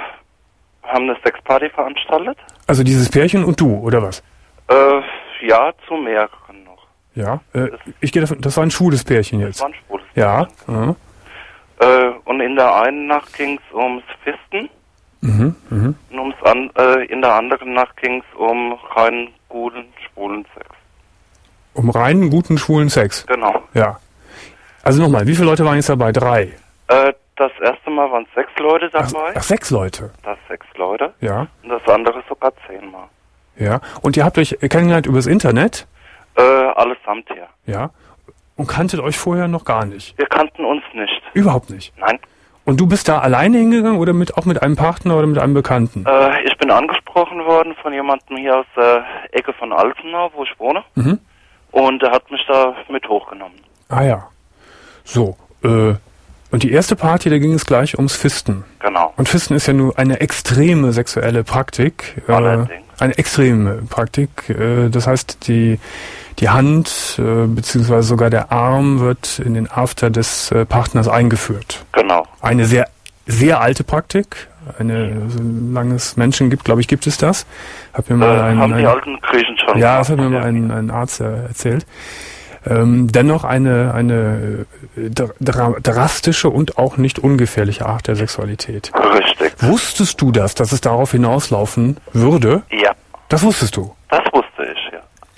haben eine Sexparty veranstaltet. Also dieses Pärchen und du, oder was? Äh, ja, zu mehreren noch. Ja. Äh, ich gehe davon, das war ein schwules Pärchen Das jetzt. war ein schwules Ja. ja. Äh, und in der einen Nacht ging es ums Fisten Mhm. Mhm. und ums an, äh, in der anderen Nacht ging es um reinen, guten, schwulen Sex. Um reinen, guten, schwulen Sex. Genau. Ja. Also nochmal, wie viele Leute waren jetzt dabei? Drei. Äh, das erste Mal waren es sechs Leute Ach, dabei. ach, sechs Leute. Das sechs Leute. Ja. Und das andere sogar zehnmal. Ja. Und ihr habt euch kennengelernt übers Internet? Äh, allesamt hier. Ja. Und kanntet euch vorher noch gar nicht? Wir kannten uns nicht. Überhaupt nicht? Nein. Und du bist da alleine hingegangen oder mit auch mit einem Partner oder mit einem Bekannten? Äh, ich bin angesprochen worden von jemandem hier aus der Ecke von Altenau, wo ich wohne. Mhm. Und er hat mich da mit hochgenommen. Ah ja. So, äh, und die erste Party, da ging es gleich ums Fisten. Genau. Und Fisten ist ja nur eine extreme sexuelle Praktik. Äh, Allerdings. eine extreme Praktik. Äh, das heißt, die, die Hand äh, beziehungsweise sogar der Arm wird in den After des äh, Partners eingeführt. Genau. Eine sehr, sehr alte Praktik. Eine, solange es Menschen gibt, glaube ich, gibt es das. Hat mir mal Äh, ein, haben ein, die alten Griechen schon ja, das hat mir gemacht. mal ein, ein Arzt äh, erzählt. Ähm, dennoch eine, eine äh, dra drastische und auch nicht ungefährliche Art der Sexualität. Richtig. Wusstest du das, dass es darauf hinauslaufen würde? Ja, Das wusstest du. das wusste ich, ja.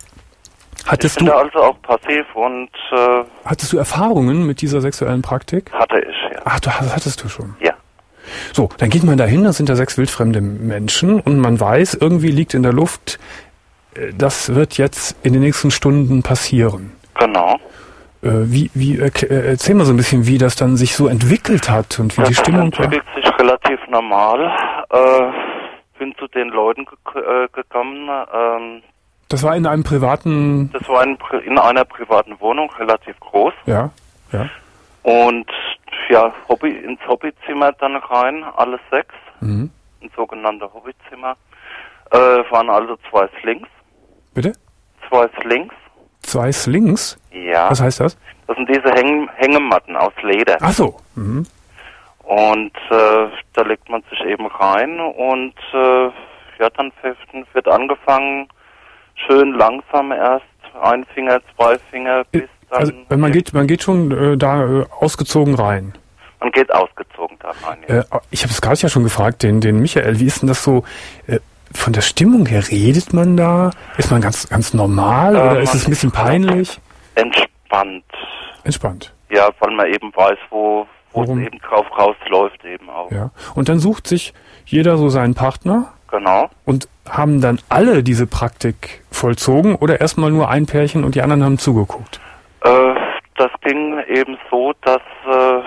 Ich Hattest bin du, da also auch passiv und äh, hattest du Erfahrungen mit dieser sexuellen Praktik? hatte ich, ja. Ach, du, das hattest du schon. Ja. So, dann geht man dahin, das sind da sechs wildfremde Menschen und man weiß, irgendwie liegt in der Luft, äh, das wird jetzt in den nächsten Stunden passieren. Genau. Äh, wie, wie, äh, erzähl mal so ein bisschen, wie das dann sich so entwickelt hat und wie Das die Stimmung war. entwickelt sich relativ normal. Äh, bin zu den Leuten ge äh, gekommen. Ähm, Das war in einem privaten, das war in, pri- in einer privaten Wohnung, relativ groß. ja, ja, Und ja, Hobby, ins Hobbyzimmer dann rein, alle sechs. mhm. Ein sogenannter Hobbyzimmer. Äh, waren also zwei Slings. Bitte? Zwei Slings. Zwei Slings? Ja. Was heißt das? Das sind diese Häng Hängematten aus Leder. Ach so. Mhm. Und äh, da legt man sich eben rein und äh, ja, dann wird angefangen, schön langsam erst, ein Finger, zwei Finger, bis dann... Also man geht, man geht schon äh, da äh, ausgezogen rein. Man geht ausgezogen da rein. Ja. Äh, ich habe es gerade ja schon gefragt, den, den Michael, wie ist denn das so, äh, von der Stimmung her, redet man da? Ist man ganz, ganz normal Äh, oder man ist es ein bisschen ist peinlich? Entspannt. Entspannt. Ja, weil man eben weiß, wo, wo es Worum? eben drauf rausläuft eben auch. Ja. Und dann sucht sich jeder so seinen Partner Genau. und haben dann alle diese Praktik vollzogen oder erstmal nur ein Pärchen und die anderen haben zugeguckt? Äh, das ging eben so, dass äh,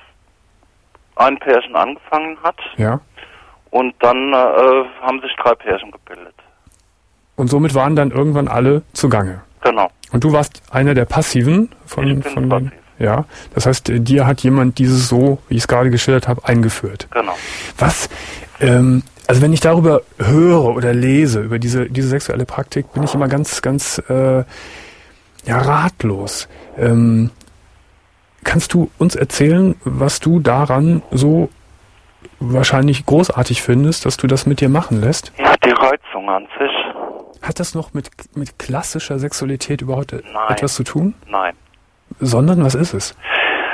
ein Pärchen angefangen hat Ja. und dann äh, haben sich drei Pärchen gebildet. Und somit waren dann irgendwann alle zugange. Genau. Und du warst einer der Passiven von, Ich bin von den, passiv. ja. Das heißt, äh, dir hat jemand dieses so, wie ich es gerade geschildert habe, eingeführt. Genau. Was, ähm, also wenn ich darüber höre oder lese, über diese, diese sexuelle Praktik, bin ich immer ganz, ganz, äh, ja, ratlos. Ähm, kannst du uns erzählen, was du daran so wahrscheinlich großartig findest, dass du das mit dir machen lässt? Ja, die Reizung an sich, Hat das noch mit, mit klassischer Sexualität überhaupt Nein. etwas zu tun? nein. Sondern, was ist es?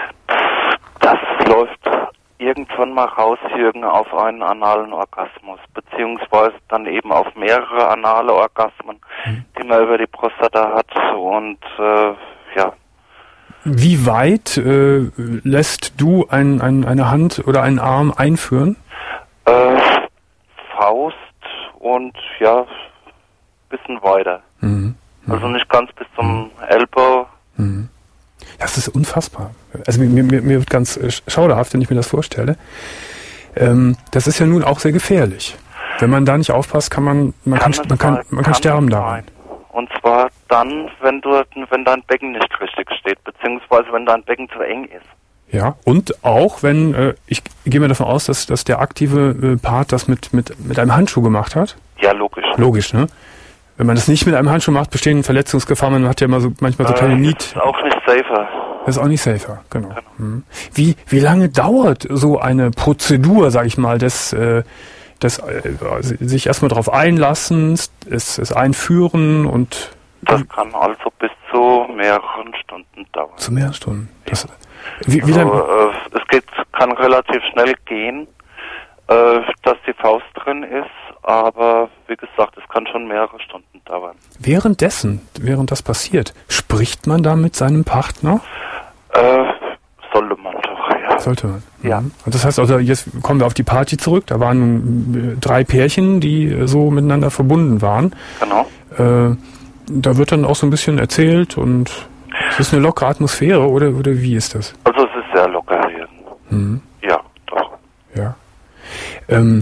Das läuft irgendwann mal raus, Jürgen, auf einen analen Orgasmus, beziehungsweise dann eben auf mehrere anale Orgasmen, Mhm. die man über die Prostata hat. Und äh, ja, Wie weit äh, lässt du ein, ein, eine Hand oder einen Arm einführen? äh, Faust und ja, bisschen weiter. Mhm. Also nicht ganz bis zum Elbow. Mhm. Das ist unfassbar. Also mir, mir, mir wird ganz äh, schauderhaft, wenn ich mir das vorstelle. Ähm, das ist ja nun auch sehr gefährlich. Wenn man da nicht aufpasst, kann man, man kann, es man kann, sein, man kann sterben daran. sein. Und zwar dann, wenn du, wenn dein Becken nicht richtig steht, beziehungsweise wenn dein Becken zu eng ist. Ja, und auch wenn, äh, ich gehe mir davon aus, dass, dass der aktive äh, Part das mit, mit, mit einem Handschuh gemacht hat. Ja, logisch. Logisch, ne? Wenn man das nicht mit einem Handschuh macht, bestehen Verletzungsgefahren. Man hat ja immer so, manchmal so kleine äh, Niet. ist auch nicht safer. Das ist auch nicht safer, genau. Mhm. Wie, wie lange dauert so eine Prozedur, sag ich mal, des, äh, des äh, sich erstmal drauf einlassen, es, es einführen und Das kann also bis zu mehreren Stunden dauern. zu mehreren Stunden? Das, wie, wie Also, lange? äh, es geht, kann relativ schnell gehen, äh, dass die Faust drin ist, aber wie gesagt, es kann schon mehrere Stunden dauern. Währenddessen, während das passiert, spricht man da mit seinem Partner? Äh, sollte man doch, ja. Sollte man. Ja. Mhm. Und das heißt also, jetzt kommen wir auf die Party zurück. Da waren äh, drei Pärchen, die äh, so miteinander verbunden waren. Genau. Äh, da wird dann auch so ein bisschen erzählt und es ist eine lockere Atmosphäre, oder, oder wie ist das? Also es ist sehr locker hier. Mhm. Ja, doch. Ja. Ähm,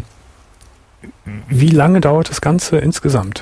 wie lange dauert das Ganze insgesamt?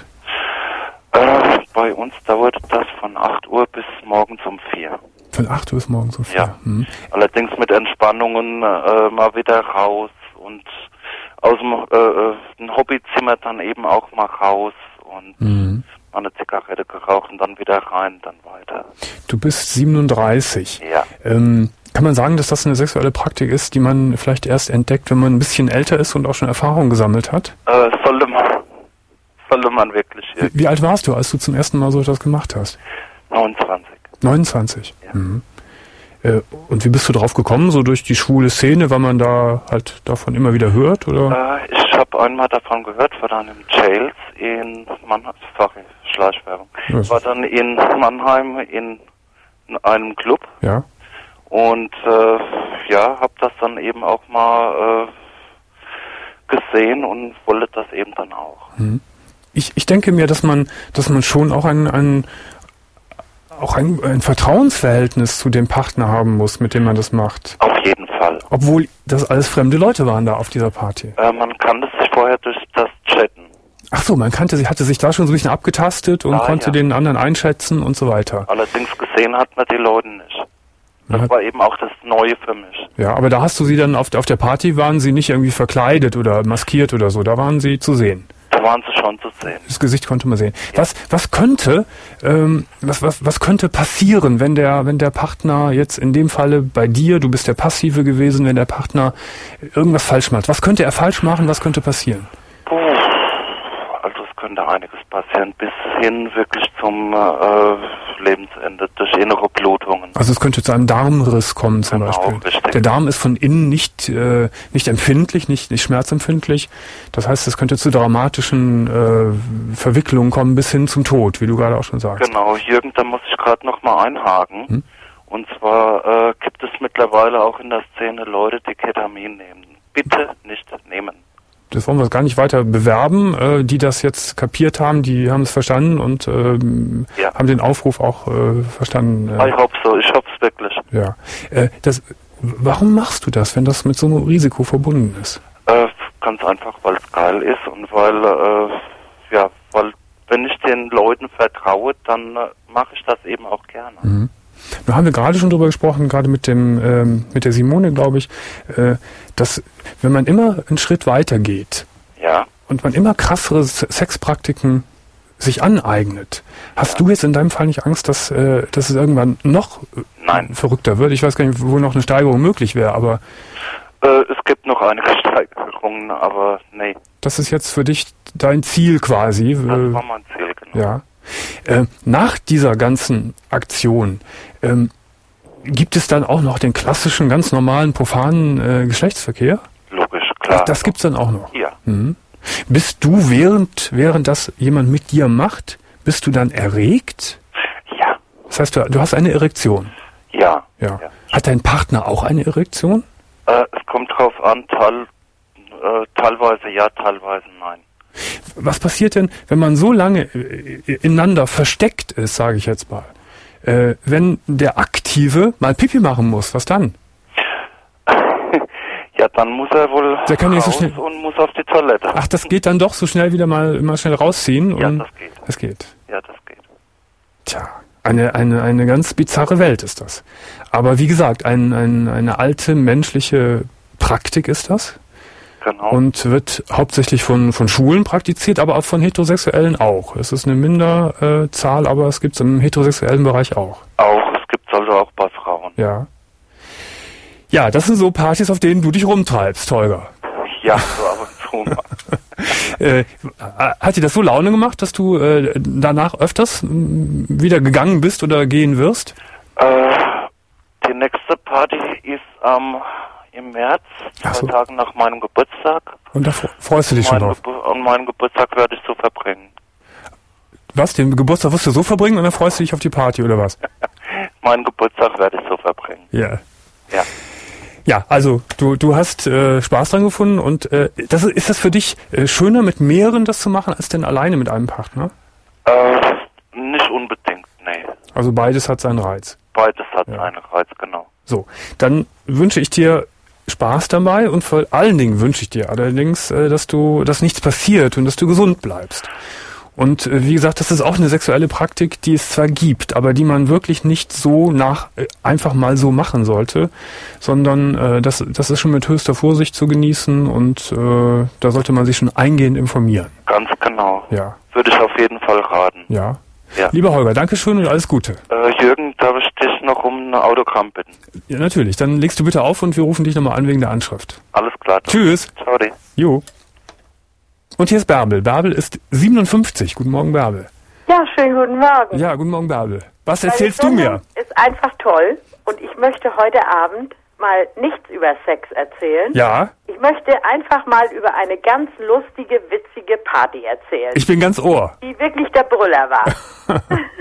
Äh, bei uns dauert das von acht Uhr bis morgens um vier. Von acht Uhr bis morgens um vier. Ja. Mhm. Allerdings mit Entspannungen äh, mal wieder raus und aus dem äh, ein Hobbyzimmer dann eben auch mal raus und Mhm. mal eine Zigarette geraucht und dann wieder rein, dann weiter. Du bist siebenunddreißig. Ja. Ähm, kann man sagen, dass das eine sexuelle Praktik ist, die man vielleicht erst entdeckt, wenn man ein bisschen älter ist und auch schon Erfahrung gesammelt hat? Äh, sollte man, sollte man wirklich Wie, wie alt warst du, als du zum ersten Mal so etwas gemacht hast? neunundzwanzig. neunundzwanzig. Ja. Mhm. Äh, und wie bist du drauf gekommen, so durch die schwule Szene, weil man da halt davon immer wieder hört, oder? Äh, ich habe einmal davon gehört, war dann im Jails in Mannheim, sorry, Schleichwerbung, Ja. war dann in Mannheim in, in einem Club Ja. und äh, ja, habe das dann eben auch mal äh, gesehen und wollte das eben dann auch. Ich, ich denke mir, dass man, dass man schon auch ein, ein auch ein, ein Vertrauensverhältnis zu dem Partner haben muss, mit dem man das macht. Auf jeden Fall. Obwohl das alles fremde Leute waren da auf dieser Party. Äh, man kannte sich vorher durch das Chatten. Ach so, man kannte sich, hatte sich da schon so ein bisschen abgetastet und Ah, konnte ja. den anderen einschätzen und so weiter. Allerdings gesehen hat man die Leute nicht. Man Das hat, war eben auch das Neue für mich. ja, aber da hast du sie dann auf, auf der Party, waren sie nicht irgendwie verkleidet oder maskiert oder so, da waren sie zu sehen. Da waren sie schon zu sehen. Das Gesicht konnte man sehen. Was, was könnte, ähm, was, was, was könnte passieren, wenn der, wenn der Partner jetzt in dem Falle bei dir, du bist der Passive gewesen, wenn der Partner irgendwas falsch macht? Was könnte er falsch machen? Was könnte passieren? Puh, also es könnte einiges passieren, bis hin wirklich zum äh, Lebensende durch innere Blutungen. Also es könnte zu einem Darmriss kommen zum Genau, Beispiel. richtig. Der Darm ist von innen nicht, äh, nicht empfindlich, nicht, nicht schmerzempfindlich. Das heißt, es könnte zu dramatischen äh, Verwicklungen kommen bis hin zum Tod, wie du gerade auch schon sagst. Genau, Jürgen, da muss ich gerade noch mal einhaken. Hm? Und zwar äh, gibt es mittlerweile auch in der Szene Leute, die Ketamin nehmen. Bitte nicht nehmen. Das wollen wir gar nicht weiter bewerben. Äh, die das jetzt kapiert haben, die haben es verstanden und ähm, Ja. haben den Aufruf auch äh, verstanden. Ich hoffe so, ich hoffe es wirklich. Ja. Äh, das, warum machst du das, wenn das mit so einem Risiko verbunden ist? Äh, ganz einfach, weil es geil ist und weil, äh, ja, weil wenn ich den Leuten vertraue, dann äh, mache ich das eben auch gerne. Mhm. Da haben wir gerade schon drüber gesprochen, gerade mit dem ähm, mit der Simone, glaube ich, äh, dass wenn man immer einen Schritt weiter geht Ja. und man immer krassere S- Sexpraktiken sich aneignet, hast du jetzt in deinem Fall nicht Angst, dass, äh, dass es irgendwann noch äh, Nein. verrückter wird? Ich weiß gar nicht, wo noch eine Steigerung möglich wäre, aber Äh, es gibt noch einige Steigerungen, aber nee, das ist jetzt für dich dein Ziel quasi. das äh, war mein Ziel, genau. Ja. Äh, nach dieser ganzen Aktion ähm, gibt es dann auch noch den klassischen, ganz normalen, profanen äh, Geschlechtsverkehr? Logisch, klar. Das gibt's dann auch noch. Ja. Mhm. Bist du, während, während das jemand mit dir macht, bist du dann erregt? Ja. Das heißt, du, du hast eine Erektion. Ja. Ja. Hat dein Partner auch eine Erektion? Äh, es kommt drauf an, teil, äh, teilweise ja, teilweise nein. Was passiert denn, wenn man so lange äh, ineinander versteckt ist, sage ich jetzt mal? Äh, wenn der Aktive mal Pipi machen muss, was dann? Ja, dann muss er wohl Der kann nicht so raus schnell- und muss auf die Toilette. Ach, das geht dann doch so schnell wieder mal, mal schnell rausziehen? Ja, und das geht. Das geht. Ja, das geht. Tja, eine, eine, eine ganz bizarre Welt ist das. Aber wie gesagt, ein, ein, eine alte menschliche Praktik ist das. Genau. Und wird hauptsächlich von, von Schwulen praktiziert, aber auch von Heterosexuellen auch. Es ist eine Minderzahl, äh, Zahl, aber es gibt es im heterosexuellen Bereich auch. Auch, es gibt also auch bei Frauen. Ja. Ja, das sind so Partys, auf denen du dich rumtreibst, Holger. Ja, so ab und zu mal. Äh, hat dir das so Laune gemacht, dass du äh, danach öfters m, wieder gegangen bist oder gehen wirst? Äh, die nächste Party ist am im März, zwei Ach so. Tage nach meinem Geburtstag. Und da fre- freust du dich schon Mein drauf. Gebu- und meinen Geburtstag werde ich so verbringen. Was, den Geburtstag wirst du so verbringen und dann freust du dich auf die Party, oder was? Meinen Geburtstag werde ich so verbringen. Ja. Ja. Ja, also du du hast äh, Spaß dran gefunden und äh, das ist, ist das für dich äh, schöner mit mehreren das zu machen als denn alleine mit einem Partner? Äh, nicht unbedingt, nee. Also beides hat seinen Reiz. Beides hat Ja. einen Reiz, genau. So, dann wünsche ich dir Spaß dabei und vor allen Dingen wünsche ich dir allerdings, äh, dass du, dass nichts passiert und dass du gesund bleibst. Und äh, wie gesagt, das ist auch eine sexuelle Praktik, die es zwar gibt, aber die man wirklich nicht so nach äh, einfach mal so machen sollte, sondern äh, das, das ist schon mit höchster Vorsicht zu genießen und äh, da sollte man sich schon eingehend informieren. Ganz genau. Ja, Würde ich auf jeden Fall raten. ja. Ja. Lieber Holger, Dankeschön und alles Gute. Äh, Jürgen, darf ich dich noch um ein Autogramm bitten? Ja, natürlich. Dann legst du bitte auf und wir rufen dich nochmal an wegen der Anschrift. Alles klar. Tschüss. Ciao. Di. Jo. Und hier ist Bärbel. Bärbel ist siebenundfünfzig. Guten Morgen, Bärbel. Ja, schönen guten Morgen. Ja, guten Morgen, Bärbel. Was Meine erzählst du mir? Sendung ist einfach toll und ich möchte heute Abend mal nichts über Sex erzählen. Ja, Ich möchte einfach mal über eine ganz lustige, witzige Party erzählen, ich bin ganz Ohr. die wirklich der Brüller war.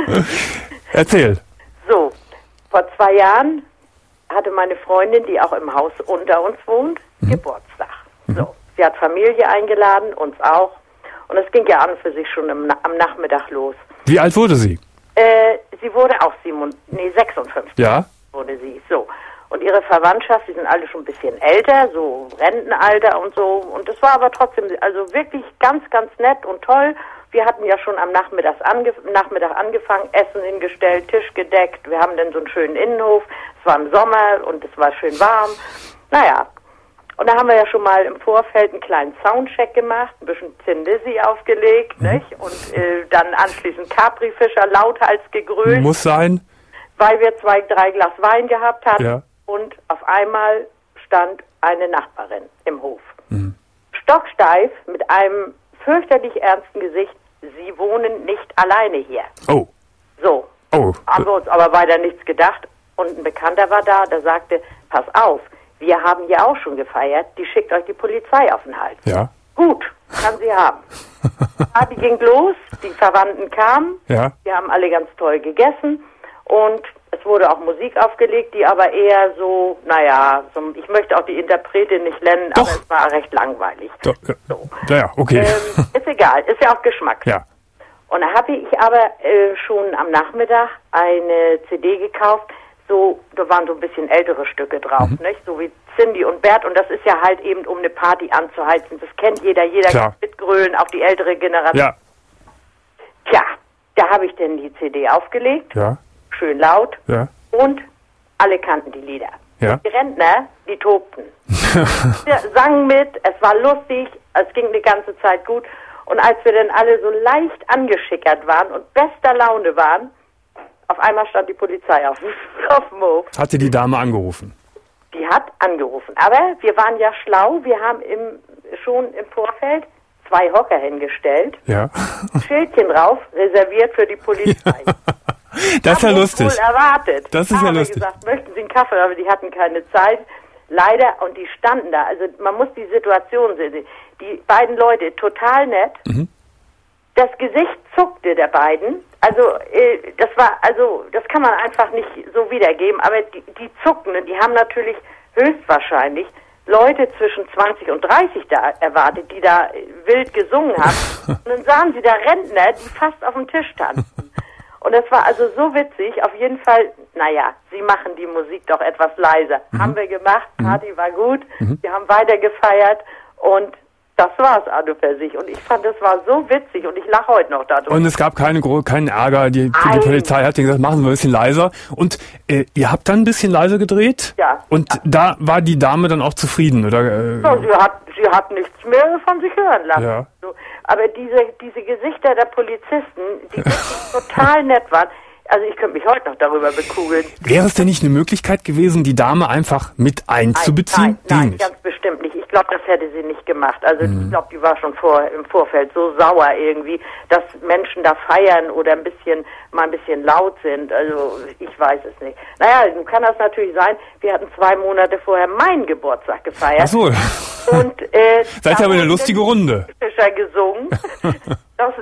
Erzähl. So, vor zwei Jahren hatte meine Freundin, die auch im Haus unter uns wohnt, Mhm. Geburtstag. So, sie hat Familie eingeladen, uns auch. Und es ging ja an und für sich schon im, Na- am Nachmittag los. Wie alt wurde sie? Äh, sie wurde auch sieben, nee, sechsundfünfzig Ja. wurde sie. So. Und ihre Verwandtschaft, die sind alle schon ein bisschen älter, so Rentenalter und so. Und es war aber trotzdem, also wirklich ganz, ganz nett und toll. Wir hatten ja schon am Nachmittag, ange Nachmittag angefangen, Essen hingestellt, Tisch gedeckt. Wir haben dann so einen schönen Innenhof. Es war im Sommer und es war schön warm. Naja, und da haben wir ja schon mal im Vorfeld einen kleinen Soundcheck gemacht, ein bisschen Thin Lizzy aufgelegt, Mhm. nicht? Und äh, dann anschließend Capri-Fischer lauthals gegrölt, Muss sein. weil wir zwei, drei Glas Wein gehabt hatten. Ja. Und auf einmal stand eine Nachbarin im Hof. Mhm. Stocksteif mit einem fürchterlich ernsten Gesicht. Sie wohnen nicht alleine hier. Oh. So, Oh. haben wir uns aber weiter nichts gedacht. Und ein Bekannter war da, der sagte, pass auf, wir haben hier auch schon gefeiert, die schickt euch die Polizei auf den Hals. Ja. Gut, kann sie haben. Die Party ging los, die Verwandten kamen, Ja. wir haben alle ganz toll gegessen und es wurde auch Musik aufgelegt, die aber eher so, naja, so, ich möchte auch die Interpretin nicht nennen, Doch. aber es war recht langweilig. Doch, äh, ja, okay. Ähm, ist egal, ist ja auch Geschmack. Ja. Und da habe ich aber äh, schon am Nachmittag eine C D gekauft, so, da waren so ein bisschen ältere Stücke drauf, Mhm. nicht? So wie Cindy und Bert, und das ist ja halt eben, um eine Party anzuheizen. Das kennt jeder, jeder Klar. kann mitgrölen, auch die ältere Generation. Ja. Tja, da habe ich denn die C D aufgelegt, Ja. schön laut, Ja. und alle kannten die Lieder. Ja. Die Rentner, die tobten. Wir sangen mit, es war lustig, es ging eine ganze Zeit gut. Und als wir dann alle so leicht angeschickert waren und bester Laune waren, auf einmal stand die Polizei auf, auf dem Hof. Hatte die Dame angerufen? Die hat angerufen. Aber wir waren ja schlau, wir haben im, schon im Vorfeld zwei Hocker hingestellt, Ja. Schildchen drauf, reserviert für die Polizei. Das ist ja Haben uns lustig. wohl erwartet. Das ist Haben ja wir lustig. gesagt, möchten Sie einen Kaffee, aber die hatten keine Zeit. Leider, und die standen da. Also man muss die Situation sehen. Die beiden Leute, total nett. Mhm. Das Gesicht zuckte der beiden. Also äh, das war, also das kann man einfach nicht so wiedergeben. Aber die, die zuckten und die haben natürlich höchstwahrscheinlich Leute zwischen zwanzig und dreißig da erwartet, die da äh, wild gesungen haben. Und dann sahen sie da Rentner, die fast auf dem Tisch standen. Und das war also so witzig. Auf jeden Fall, naja, sie machen die Musik doch etwas leiser. Mhm. Haben wir gemacht, Party war gut, wir haben weiter gefeiert und das war's an und für sich. Und ich fand, das war so witzig und ich lache heute noch darüber. Und es gab keine, gro- keinen Ärger. Die, die Nein. Polizei hat gesagt, machen Sie mal ein bisschen leiser. Und äh, ihr habt dann ein bisschen leiser gedreht? Ja. Und da war die Dame dann auch zufrieden, oder? Äh, So, sie hat, sie hat nichts mehr von sich hören lassen. Ja. So, aber diese, diese Gesichter der Polizisten, die wirklich total nett waren, also ich könnte mich heute noch darüber bekugeln. Wäre es denn nicht eine Möglichkeit gewesen, die Dame einfach mit einzubeziehen? Nein, nein, Die ganz bestimmt nicht. Ich glaube, das hätte sie nicht gemacht. Also ich glaube, die war schon vor im Vorfeld so sauer irgendwie, dass Menschen da feiern oder ein bisschen mal ein bisschen laut sind. Also ich weiß es nicht. Naja, nun kann das natürlich sein. Wir hatten zwei Monate vorher meinen Geburtstag gefeiert. Ach so. Und äh, Seid da ihr aber eine wurde lustige dann Runde. Fischer gesungen. Das, das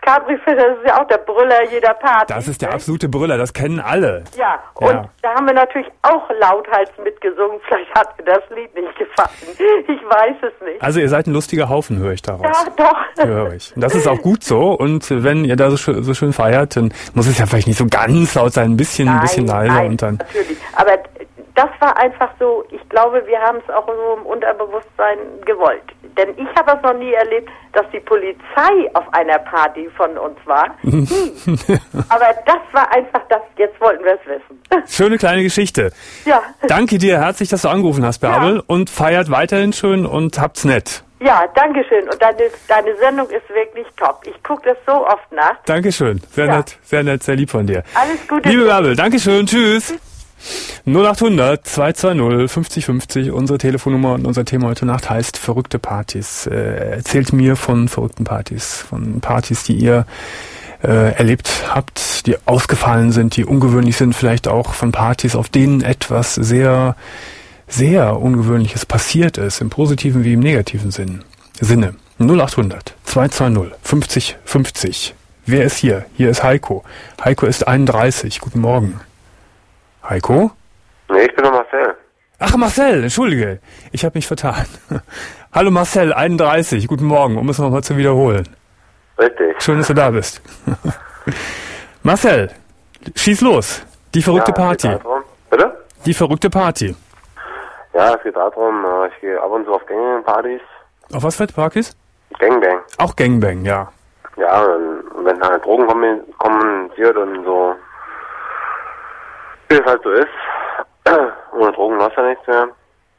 Capri-Filter, das ist ja auch der Brüller jeder Party. Das ist der ne? absolute Brüller, das kennen alle. Ja, und Ja. da haben wir natürlich auch lauthals mitgesungen. Vielleicht hat mir das Lied nicht gefallen. Ich weiß es nicht. Also ihr seid ein lustiger Haufen, höre ich daraus. Ja, doch. Höre ich. Und das ist auch gut so. Und wenn ihr da so, schön- so schön feiert, dann muss es ja vielleicht nicht so ganz laut sein, ein bisschen, ein bisschen Nein, leiser nein, und dann. natürlich. Aber das war einfach so, ich glaube, wir haben es auch so im Unterbewusstsein gewollt. Denn ich habe es noch nie erlebt, dass die Polizei auf einer Party von uns war. Hm. Aber das war einfach das, jetzt wollten wir es wissen. Schöne kleine Geschichte. Ja. Danke dir herzlich, dass du angerufen hast, Bärbel. Ja. Und feiert weiterhin schön und habt's nett. Ja, danke schön. Und deine, deine Sendung ist wirklich top. Ich gucke das so oft nach. Dankeschön. Sehr Ja. nett, sehr nett, sehr lieb von dir. Alles Gute. Liebe Bärbel, Dankeschön, tschüss. null acht hundert zwei zwei null fünfzig fünfzig, unsere Telefonnummer und unser Thema heute Nacht heißt verrückte Partys. Äh, erzählt mir von verrückten Partys, von Partys, die ihr äh, erlebt habt, die ausgefallen sind, die ungewöhnlich sind, vielleicht auch von Partys, auf denen etwas sehr, sehr Ungewöhnliches passiert ist, im positiven wie im negativen Sinn. Sinne. null acht hundert zwei zwei null fünfzig fünfzig. Wer ist hier? Hier ist Heiko. Heiko ist einunddreißig. Guten Morgen. Heiko? Nee, ich bin der Marcel. Ach, Marcel, entschuldige. Ich habe mich vertan. Hallo Marcel, einunddreißig. Guten Morgen, um es nochmal zu wiederholen. Richtig. Schön, dass du da bist. Marcel, schieß los. Die verrückte Ja, es Party. geht darum. Bitte? Die verrückte Party. Ja, es geht darum, äh, ich gehe ab und zu auf Gangbang-Partys. Auf was für Partys? Gangbang. Auch Gangbang, ja. Ja, und wenn halt Drogen kommen, kommuniziert und so, wie es halt so ist. Ohne Drogen läuft ja nichts mehr.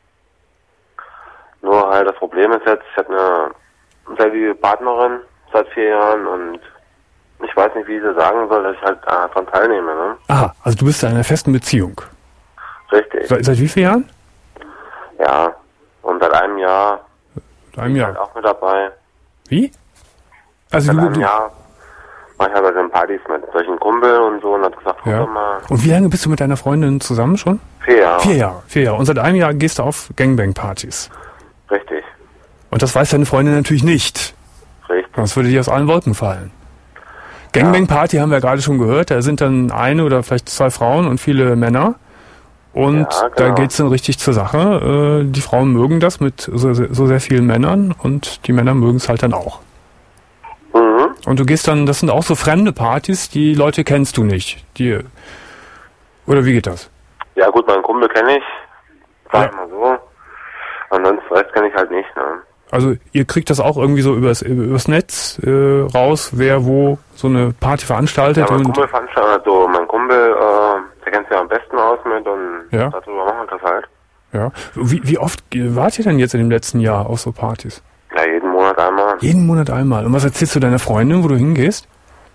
Nur halt das Problem ist jetzt, ich habe eine sehr liebe Partnerin seit vier Jahren und ich weiß nicht, wie ich sie sagen soll, dass ich halt äh, daran teilnehme, ne? Aha, also du bist in einer festen Beziehung. Richtig. Seit, seit wie vielen Jahren? Ja. Und seit einem Jahr Seit einem bin ich halt Jahr. auch mit dabei. Wie? Also Seit du, einem du Jahr mache ich halt bei den Partys mit solchen Kumpel und so und hat gesagt, guck ja. doch mal. Und wie lange bist du mit deiner Freundin zusammen schon? Vier Jahre. Vier Jahre. Vier Jahre. Und seit einem Jahr gehst du auf Gangbang-Partys. Richtig. Und das weiß deine Freundin natürlich nicht. Richtig. Sonst würde die aus allen Wolken fallen. Gangbang-Party haben wir gerade schon gehört. Da sind dann eine oder vielleicht zwei Frauen und viele Männer. Und Ja, da genau. geht's dann richtig zur Sache. Äh, die Frauen mögen das mit so, so sehr vielen Männern und die Männer mögen es halt dann auch. Mhm. Und du gehst dann, das sind auch so fremde Partys, die Leute kennst du nicht. Die, oder wie geht das? Ja gut, meinen Kumpel kenne ich. Sag Ja. mal so. Ansonsten Rest kenne ich halt nicht, ne? Also ihr kriegt das auch irgendwie so übers, übers Netz äh, raus, wer wo so eine Party veranstaltet. Ja, mein und Kumpel veranstaltet so, mein Kumpel, äh, der kennt sich ja am besten aus mit und Ja. darüber machen wir das halt. ja. Wie, wie oft wart ihr denn jetzt in dem letzten Jahr auf so Partys? Ja, jeden Monat einmal. Jeden Monat einmal. Und was erzählst du deiner Freundin, wo du hingehst?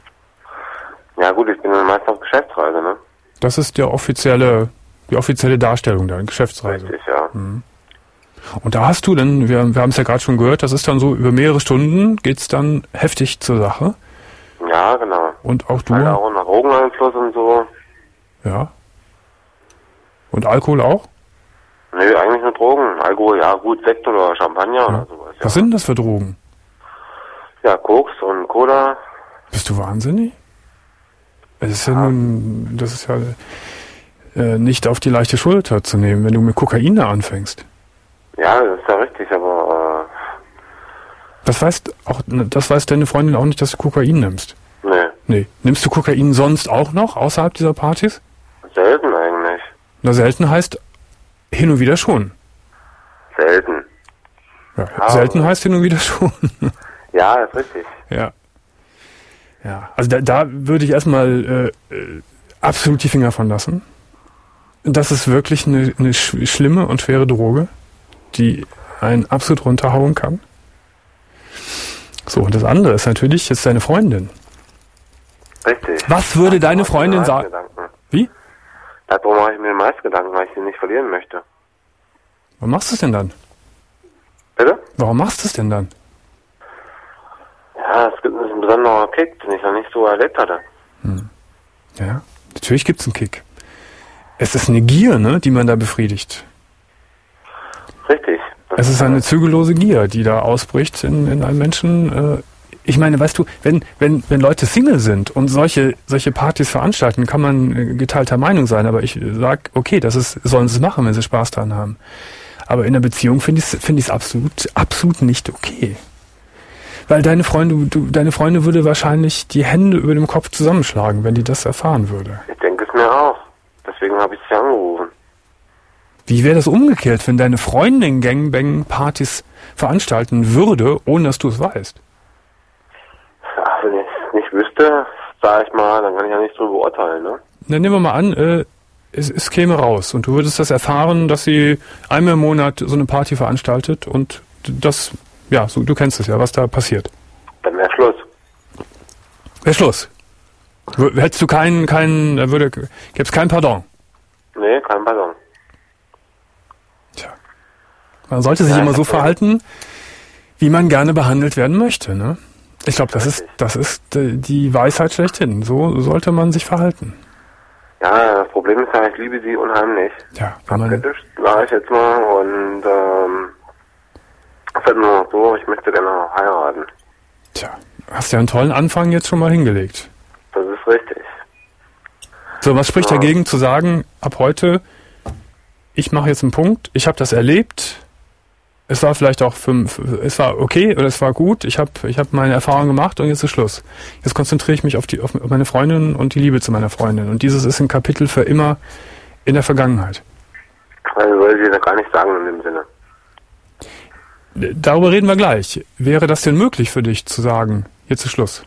Ja gut, ich bin dann meist auf Geschäftsreise, ne? Das ist der offizielle, die offizielle Darstellung deiner Geschäftsreise. Richtig, ja. Und da hast du dann, wir, wir haben es ja gerade schon gehört, das ist dann so über mehrere Stunden geht's dann heftig zur Sache. Ja, genau. Und auch du, Halt auch nach Drogeneinfluss und so. ja. Und Alkohol auch? Nee, eigentlich nur Drogen. Alkohol, ja gut, Sekt oder Champagner oder sowas. Ja. Was sind das für Drogen? Ja, Koks und Cola. Bist du wahnsinnig? Es ist ja, nun, das ist ja äh, nicht auf die leichte Schulter zu nehmen, wenn du mit Kokain da anfängst. Ja, das ist ja richtig, aber Das weiß auch, das weiß deine Freundin auch nicht, dass du Kokain nimmst. äh, nee, Nee. Nimmst du Kokain sonst auch noch, außerhalb dieser Partys? selten eigentlich. Na, selten heißt hin und wieder schon. Selten. Ja, Ja, selten aber- heißt hin und wieder schon. Ja, ist richtig. Ja. Ja, also da, da würde ich erstmal äh, äh, absolut die Finger von lassen. Das ist wirklich eine, eine sch schlimme und schwere Droge, die einen absolut runterhauen kann. So, und das andere ist natürlich jetzt deine Freundin. Richtig. Was würde Da deine mache ich mir Freundin die meisten sagen? Gedanken. Wie? Darum mache ich mir die meisten Gedanken, weil ich sie nicht verlieren möchte. Warum machst du es denn dann? Bitte? Warum machst du es denn dann? Ja, es gibt einen besonderen Kick, den ich noch nicht so erlebt hatte. Ja, natürlich gibt's einen Kick. Es ist eine Gier, ne, die man da befriedigt. Richtig. Das Es ist eine zügellose Gier, die da ausbricht in, in einem Menschen, äh, ich meine, weißt du, wenn, wenn, wenn Leute Single sind und solche, solche Partys veranstalten, kann man äh, geteilter Meinung sein, aber ich sag, okay, das ist, sollen sie es machen, wenn sie Spaß daran haben. Aber in der Beziehung finde ich es finde ich es absolut, absolut nicht okay. Weil deine Freunde, du, deine Freunde würde wahrscheinlich die Hände über dem Kopf zusammenschlagen, wenn die das erfahren würde. Ich denke es mir auch. Deswegen habe ich sie angerufen. Wie wäre das umgekehrt, wenn deine Freundin Gangbang-Partys veranstalten würde, ohne dass du es weißt? Ja, wenn ich es nicht wüsste, sag ich mal, dann kann ich ja nicht drüber urteilen, ne? Dann nehmen wir mal an, äh, es, es käme raus und du würdest das erfahren, dass sie einmal im Monat so eine Party veranstaltet und das, ja, so, du kennst es ja, was da passiert. Dann wäre Schluss. Wäre Schluss. W- Hättest du keinen, keinen, da würde, gäbe es kein Pardon. Nee, kein Pardon. Tja. Man sollte sich Ja, immer ich so hab so- verhalten, wie man gerne behandelt werden möchte, ne? Ich glaube, das ist, das ist äh, die Weisheit schlechthin. So sollte man sich verhalten. Ja, das Problem ist ja, ich liebe sie unheimlich. Ja, wenn man, Kritisch, sag ich jetzt mal. Und ähm, es ist halt nur noch so, ich möchte gerne noch heiraten. tja, hast ja einen tollen Anfang jetzt schon mal hingelegt. Das ist richtig. So, was spricht Ja. dagegen zu sagen, ab heute, ich mache jetzt einen Punkt, ich habe das erlebt, es war vielleicht auch fünf, es war okay oder es war gut, ich habe ich hab meine Erfahrung gemacht und jetzt ist Schluss. Jetzt konzentriere ich mich auf, die, auf meine Freundin und die Liebe zu meiner Freundin. Und dieses ist ein Kapitel für immer in der Vergangenheit. Also soll ich dir gar nicht sagen in dem Sinne. Darüber reden wir gleich. Wäre das denn möglich für dich zu sagen, jetzt ist Schluss?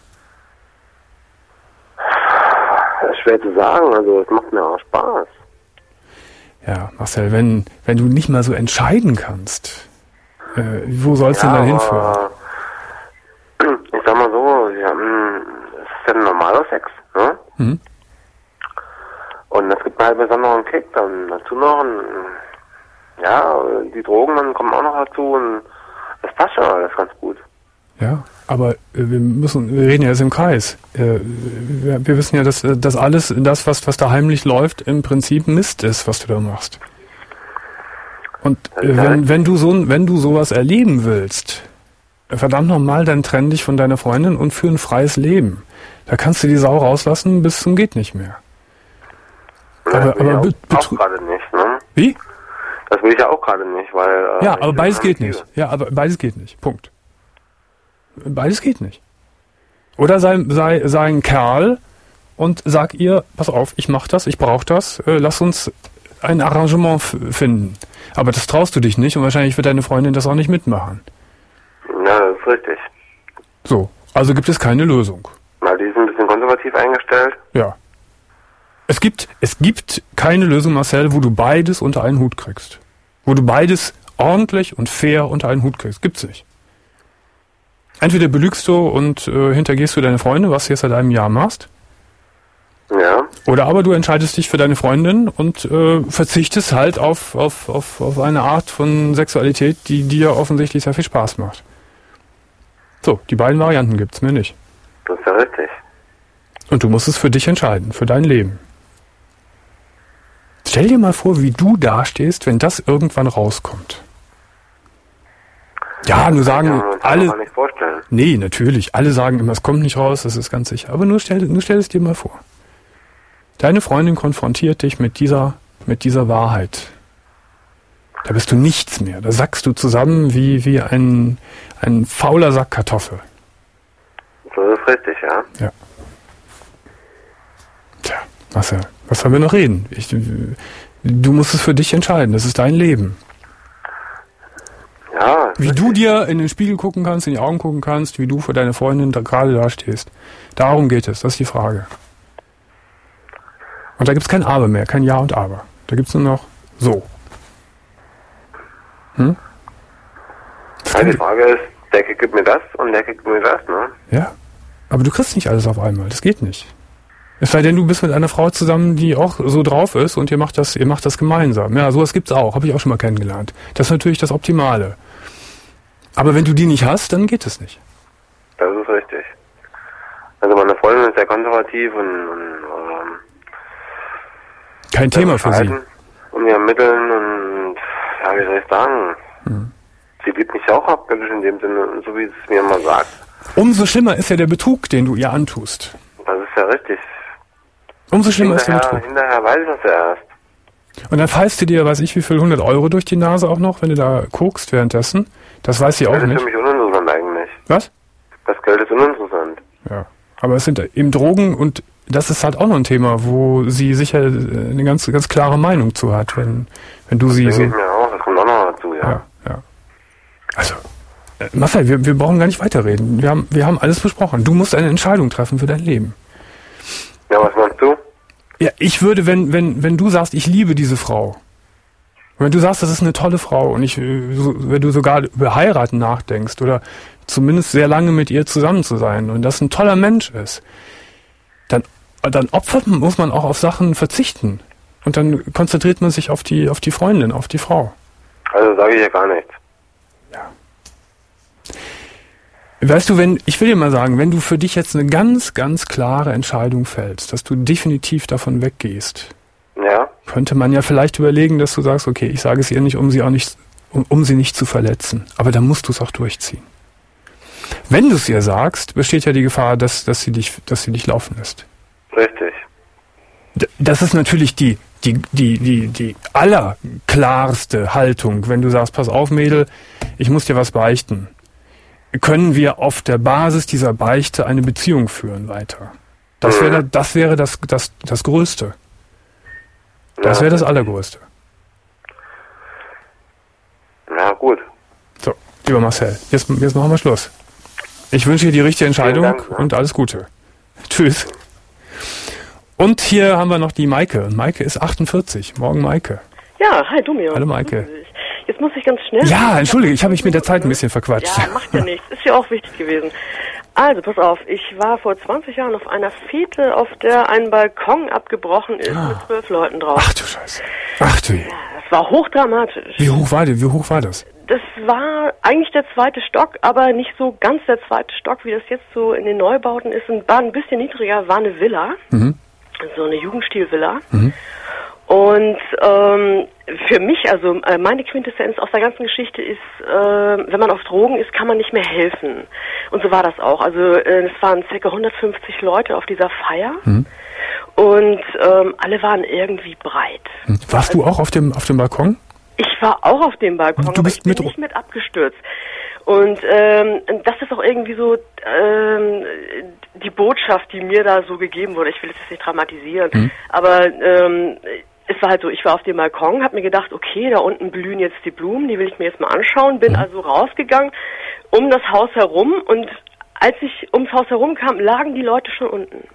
Das ist schwer zu sagen, also es macht mir auch Spaß. Ja, Marcel, wenn, wenn du nicht mal so entscheiden kannst, äh, wo soll es denn dann hinführen? aber ich sag mal so, wir haben, es ist ja ein normaler Sex, ne? Mhm. Und es gibt einen besonderen Kick, dann dazu noch ein, ja, die Drogen dann kommen auch noch dazu und das passt schon alles ganz gut. Ja, aber äh, wir müssen, wir reden ja jetzt im Kreis. Äh, wir, wir wissen ja, dass, äh, dass alles, das, was, was da heimlich läuft, im Prinzip Mist ist, was du da machst. Und äh, wenn, wenn du so, wenn du sowas erleben willst, äh, verdammt nochmal, dann trenn dich von deiner Freundin und führ ein freies Leben. Da kannst du die Sau rauslassen bis zum geht nicht mehr. Das Aber, will aber ich be- auch, betru- auch gerade nicht, ne? Wie? Das will ich ja auch gerade nicht, weil... Äh, Ja, ich aber das beides gar geht liebe. nicht. Ja, aber beides geht nicht. Punkt. Beides geht nicht. Oder sei, sei, sei ein Kerl und sag ihr, pass auf, ich mach das, ich brauch das, äh, lass uns ein Arrangement f- finden. Aber das traust du dich nicht und wahrscheinlich wird deine Freundin das auch nicht mitmachen. Ja, das ist richtig. So, also gibt es keine Lösung. Weil die ist ein bisschen konservativ eingestellt. Ja. Es gibt, es gibt keine Lösung, Marcel, wo du beides unter einen Hut kriegst. Wo du beides ordentlich und fair unter einen Hut kriegst. Gibt's nicht. Entweder belügst du und äh, hintergehst du deine Freunde, was du jetzt seit einem Jahr machst. Ja. Oder aber du entscheidest dich für deine Freundin und äh, verzichtest halt auf, auf, auf, auf eine Art von Sexualität, die dir offensichtlich sehr viel Spaß macht. So, die beiden Varianten gibt's mehr nicht. Das ist ja richtig. Und du musst es für dich entscheiden, für dein Leben. Stell dir mal vor, wie du dastehst, wenn das irgendwann rauskommt. Ja, nur sagen Kann man sich alle... gar nicht vorstellen. Nee, natürlich. Alle sagen immer, es kommt nicht raus, das ist ganz sicher. Aber nur stell, nur stell es dir mal vor. Deine Freundin konfrontiert dich mit dieser, mit dieser Wahrheit. Da bist du nichts mehr. Da sackst du zusammen wie, wie ein, ein fauler Sack Kartoffel. Das ist richtig, ja. Ja. Tja, Marcel, was sollen wir noch reden? Ich, du musst es für dich entscheiden. Das ist dein Leben. Ja. Wie du dir in den Spiegel gucken kannst, in die Augen gucken kannst, wie du vor deiner Freundin da gerade da stehst. Darum geht es, das ist die Frage. Und da gibt es kein Aber mehr, kein Ja und Aber. Da gibt es nur noch so. Hm? Ja, die Frage ist, der gibt mir das und der gibt mir das, ne? Ja, aber du kriegst nicht alles auf einmal, das geht nicht. Es sei denn, du bist mit einer Frau zusammen, die auch so drauf ist und ihr macht das, ihr macht das gemeinsam. Ja, sowas gibt's auch, habe ich auch schon mal kennengelernt. Das ist natürlich das Optimale. Aber wenn du die nicht hast, dann geht es nicht. Das ist richtig. Also meine Freundin ist sehr konservativ und, und ähm, kein Thema für sie. Und wir ermitteln und ja, wie soll ich sagen? Hm. Sie liebt mich auch abgöttisch in dem Sinne, so wie sie es mir immer sagt. Umso schlimmer ist ja der Betrug, den du ihr antust. Das ist ja richtig. Umso schlimmer ist der Hinterher, Betrug. hinterher weiß ich das ja erst. Und dann pfeifst du dir, weiß ich wie viel, hundert Euro durch die Nase auch noch, wenn du da kokst währenddessen. Das weiß sie auch Das ist nicht. für mich uninteressant eigentlich. Was? Das Geld ist uninteressant. Ja. Aber es sind eben Drogen und das ist halt auch noch ein Thema, wo sie sicher eine ganz, ganz klare Meinung zu hat, wenn, wenn du sie Das so... denke ich mir auch, das kommt auch noch dazu, ja. Ja, ja. Also, äh, Marcel, wir, wir brauchen gar nicht weiterreden. Wir haben, wir haben alles besprochen. Du musst eine Entscheidung treffen für dein Leben. Ja, was meinst du? Ja, ich würde, wenn, wenn, wenn du sagst, ich liebe diese Frau, wenn du sagst, das ist eine tolle Frau und ich, äh, so, wenn du sogar über Heiraten nachdenkst oder zumindest sehr lange mit ihr zusammen zu sein und das ein toller Mensch ist, dann, dann opfert man, muss man auch auf Sachen verzichten. Und dann konzentriert man sich auf die, auf die Freundin, auf die Frau. Also sage ich ja gar nichts. Weißt du, wenn, ich will dir mal sagen, wenn du für dich jetzt eine ganz, ganz klare Entscheidung fällst, dass du definitiv davon weggehst, Ja. könnte man ja vielleicht überlegen, dass du sagst, okay, ich sage es ihr nicht, um sie auch nicht, um, um sie nicht zu verletzen. Aber dann musst du es auch durchziehen. Wenn du es ihr sagst, besteht ja die Gefahr, dass, dass sie dich, dass sie dich laufen lässt. Richtig. D- Das ist natürlich die, die, die, die, die allerklarste Haltung, wenn du sagst, pass auf, Mädel, ich muss dir was beichten. Können wir auf der Basis dieser Beichte eine Beziehung führen weiter? Das wäre, das wäre das, das, das Größte. Das wäre das Allergrößte. Na gut. So, lieber Marcel, jetzt, jetzt machen wir Schluss. Ich wünsche dir die richtige Entscheidung Dank, ja. und alles Gute. Tschüss. Und hier haben wir noch die Maike. Maike ist achtundvierzig. Morgen, Maike. Ja, hi Domian. Hallo, Maike. Jetzt muss ich ganz schnell... Ja, entschuldige, ich habe mich mit der Zeit ein bisschen verquatscht. Ja, macht ja nichts. Ist ja auch wichtig gewesen. Also, pass auf. Ich war vor zwanzig Jahren auf einer Fete, auf der ein Balkon abgebrochen ist mit zwölf Leuten drauf. Ach du Scheiße. Ach du je. Das war hochdramatisch. Wie hoch war die? Wie hoch war das? Das war eigentlich der zweite Stock, aber nicht so ganz der zweite Stock, wie das jetzt so in den Neubauten ist. War ein bisschen niedriger, war eine Villa. Mhm. So eine Jugendstilvilla. Mhm. Und ähm, für mich, also äh, meine Quintessenz aus der ganzen Geschichte ist, äh, wenn man auf Drogen ist, kann man nicht mehr helfen. Und so war das auch. Also äh, es waren ca. hundertfünfzig Leute auf dieser Feier Mhm. und ähm, alle waren irgendwie breit. Mhm. Warst du auch auf dem, auf dem Balkon? Ich war auch auf dem Balkon, Du aber bist ich bin mit- nicht mit abgestürzt. Und ähm, das ist auch irgendwie so ähm, die Botschaft, die mir da so gegeben wurde. Ich will es jetzt nicht dramatisieren, Mhm. aber ähm, es war halt so, ich war auf dem Balkon, habe mir gedacht, okay, da unten blühen jetzt die Blumen, die will ich mir jetzt mal anschauen, bin Mhm. also rausgegangen um das Haus herum und als ich ums Haus herum kam, lagen die Leute schon unten.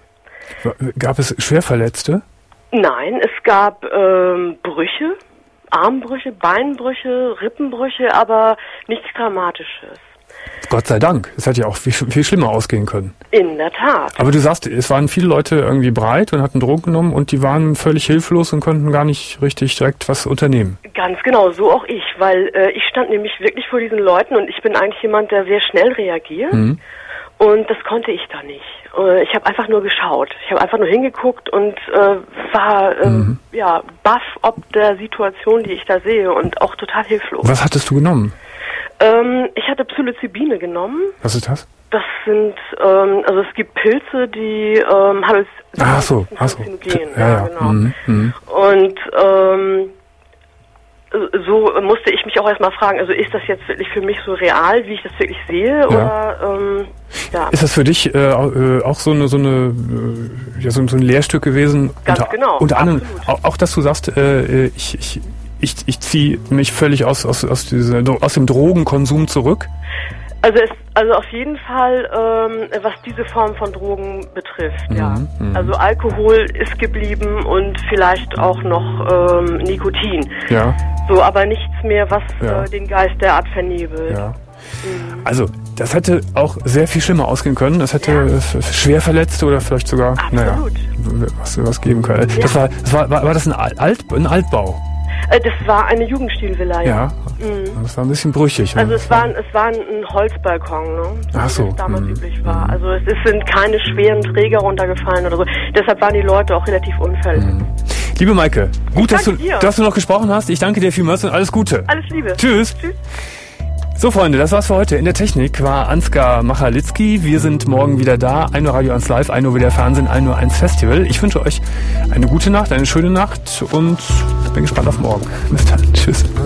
Gab es Schwerverletzte? Nein, es gab ähm, Brüche, Armbrüche, Beinbrüche, Rippenbrüche, aber nichts Dramatisches. Gott sei Dank. Es hätte ja auch viel, viel schlimmer ausgehen können. In der Tat. Aber du sagst, es waren viele Leute irgendwie breit und hatten Drogen genommen und die waren völlig hilflos und konnten gar nicht richtig direkt was unternehmen. Ganz genau, so auch ich, weil äh, ich stand nämlich wirklich vor diesen Leuten und ich bin eigentlich jemand, der sehr schnell reagiert Mhm. und das konnte ich da nicht. Äh, ich habe einfach nur geschaut, ich habe einfach nur hingeguckt und äh, war äh, Mhm. ja baff ob der Situation, die ich da sehe und auch total hilflos. Was hattest du genommen? Ähm, ich hatte Psilocybine genommen. Was ist das? Das sind, ähm, also es gibt Pilze, die ähm, Halluz Ach so, ach so. Halluzinogen, Ja, ja. genau. Mhm. Mhm. Und ähm, so musste ich mich auch erstmal fragen, also ist das jetzt wirklich für mich so real, wie ich das wirklich sehe? Oder ähm, ja. Ist das für dich äh, äh, auch so eine so eine äh, ja, so, so ein Lehrstück gewesen? Ganz unter, genau, Unter anderem absolut. auch, auch, dass du sagst, äh, ich ich ich, ich ziehe mich völlig aus aus aus, dieser, aus dem Drogenkonsum zurück. Also es, also auf jeden Fall, ähm, was diese Form von Drogen betrifft, ja. mhm. Also Alkohol ist geblieben und vielleicht auch noch ähm, Nikotin. Ja. So, aber nichts mehr, was Ja. äh, den Geist derart vernebelt. Ja. Also, das hätte auch sehr viel schlimmer ausgehen können. Das hätte ja. schwer Verletzte oder vielleicht sogar, naja, was, was geben können. Ja. Das war, das war, war, war das ein, Alt, ein Altbau? Äh, das war eine Jugendstilvilla, ja. Ja, Mhm. das war ein bisschen brüchig. Also ne? es war, es war ein Holzbalkon, ne? So, Ach so. wie es damals Mhm. üblich war. Also es, es sind keine schweren Träger runtergefallen oder so. Deshalb waren die Leute auch relativ unverletzt. Mhm. Liebe Maike, gut, dass du, danke dir. dass du noch gesprochen hast. Ich danke dir vielmals und alles Gute. Alles Liebe. Tschüss. Tschüss. So, Freunde, das war's für heute. In der Technik war Ansgar Machalitzki. Wir sind morgen wieder da. ein Uhr Radio eins Live, ein Uhr wieder Fernsehen, ein Uhr eins Festival. Ich wünsche euch eine gute Nacht, eine schöne Nacht und bin gespannt auf morgen. Bis dann. Tschüss.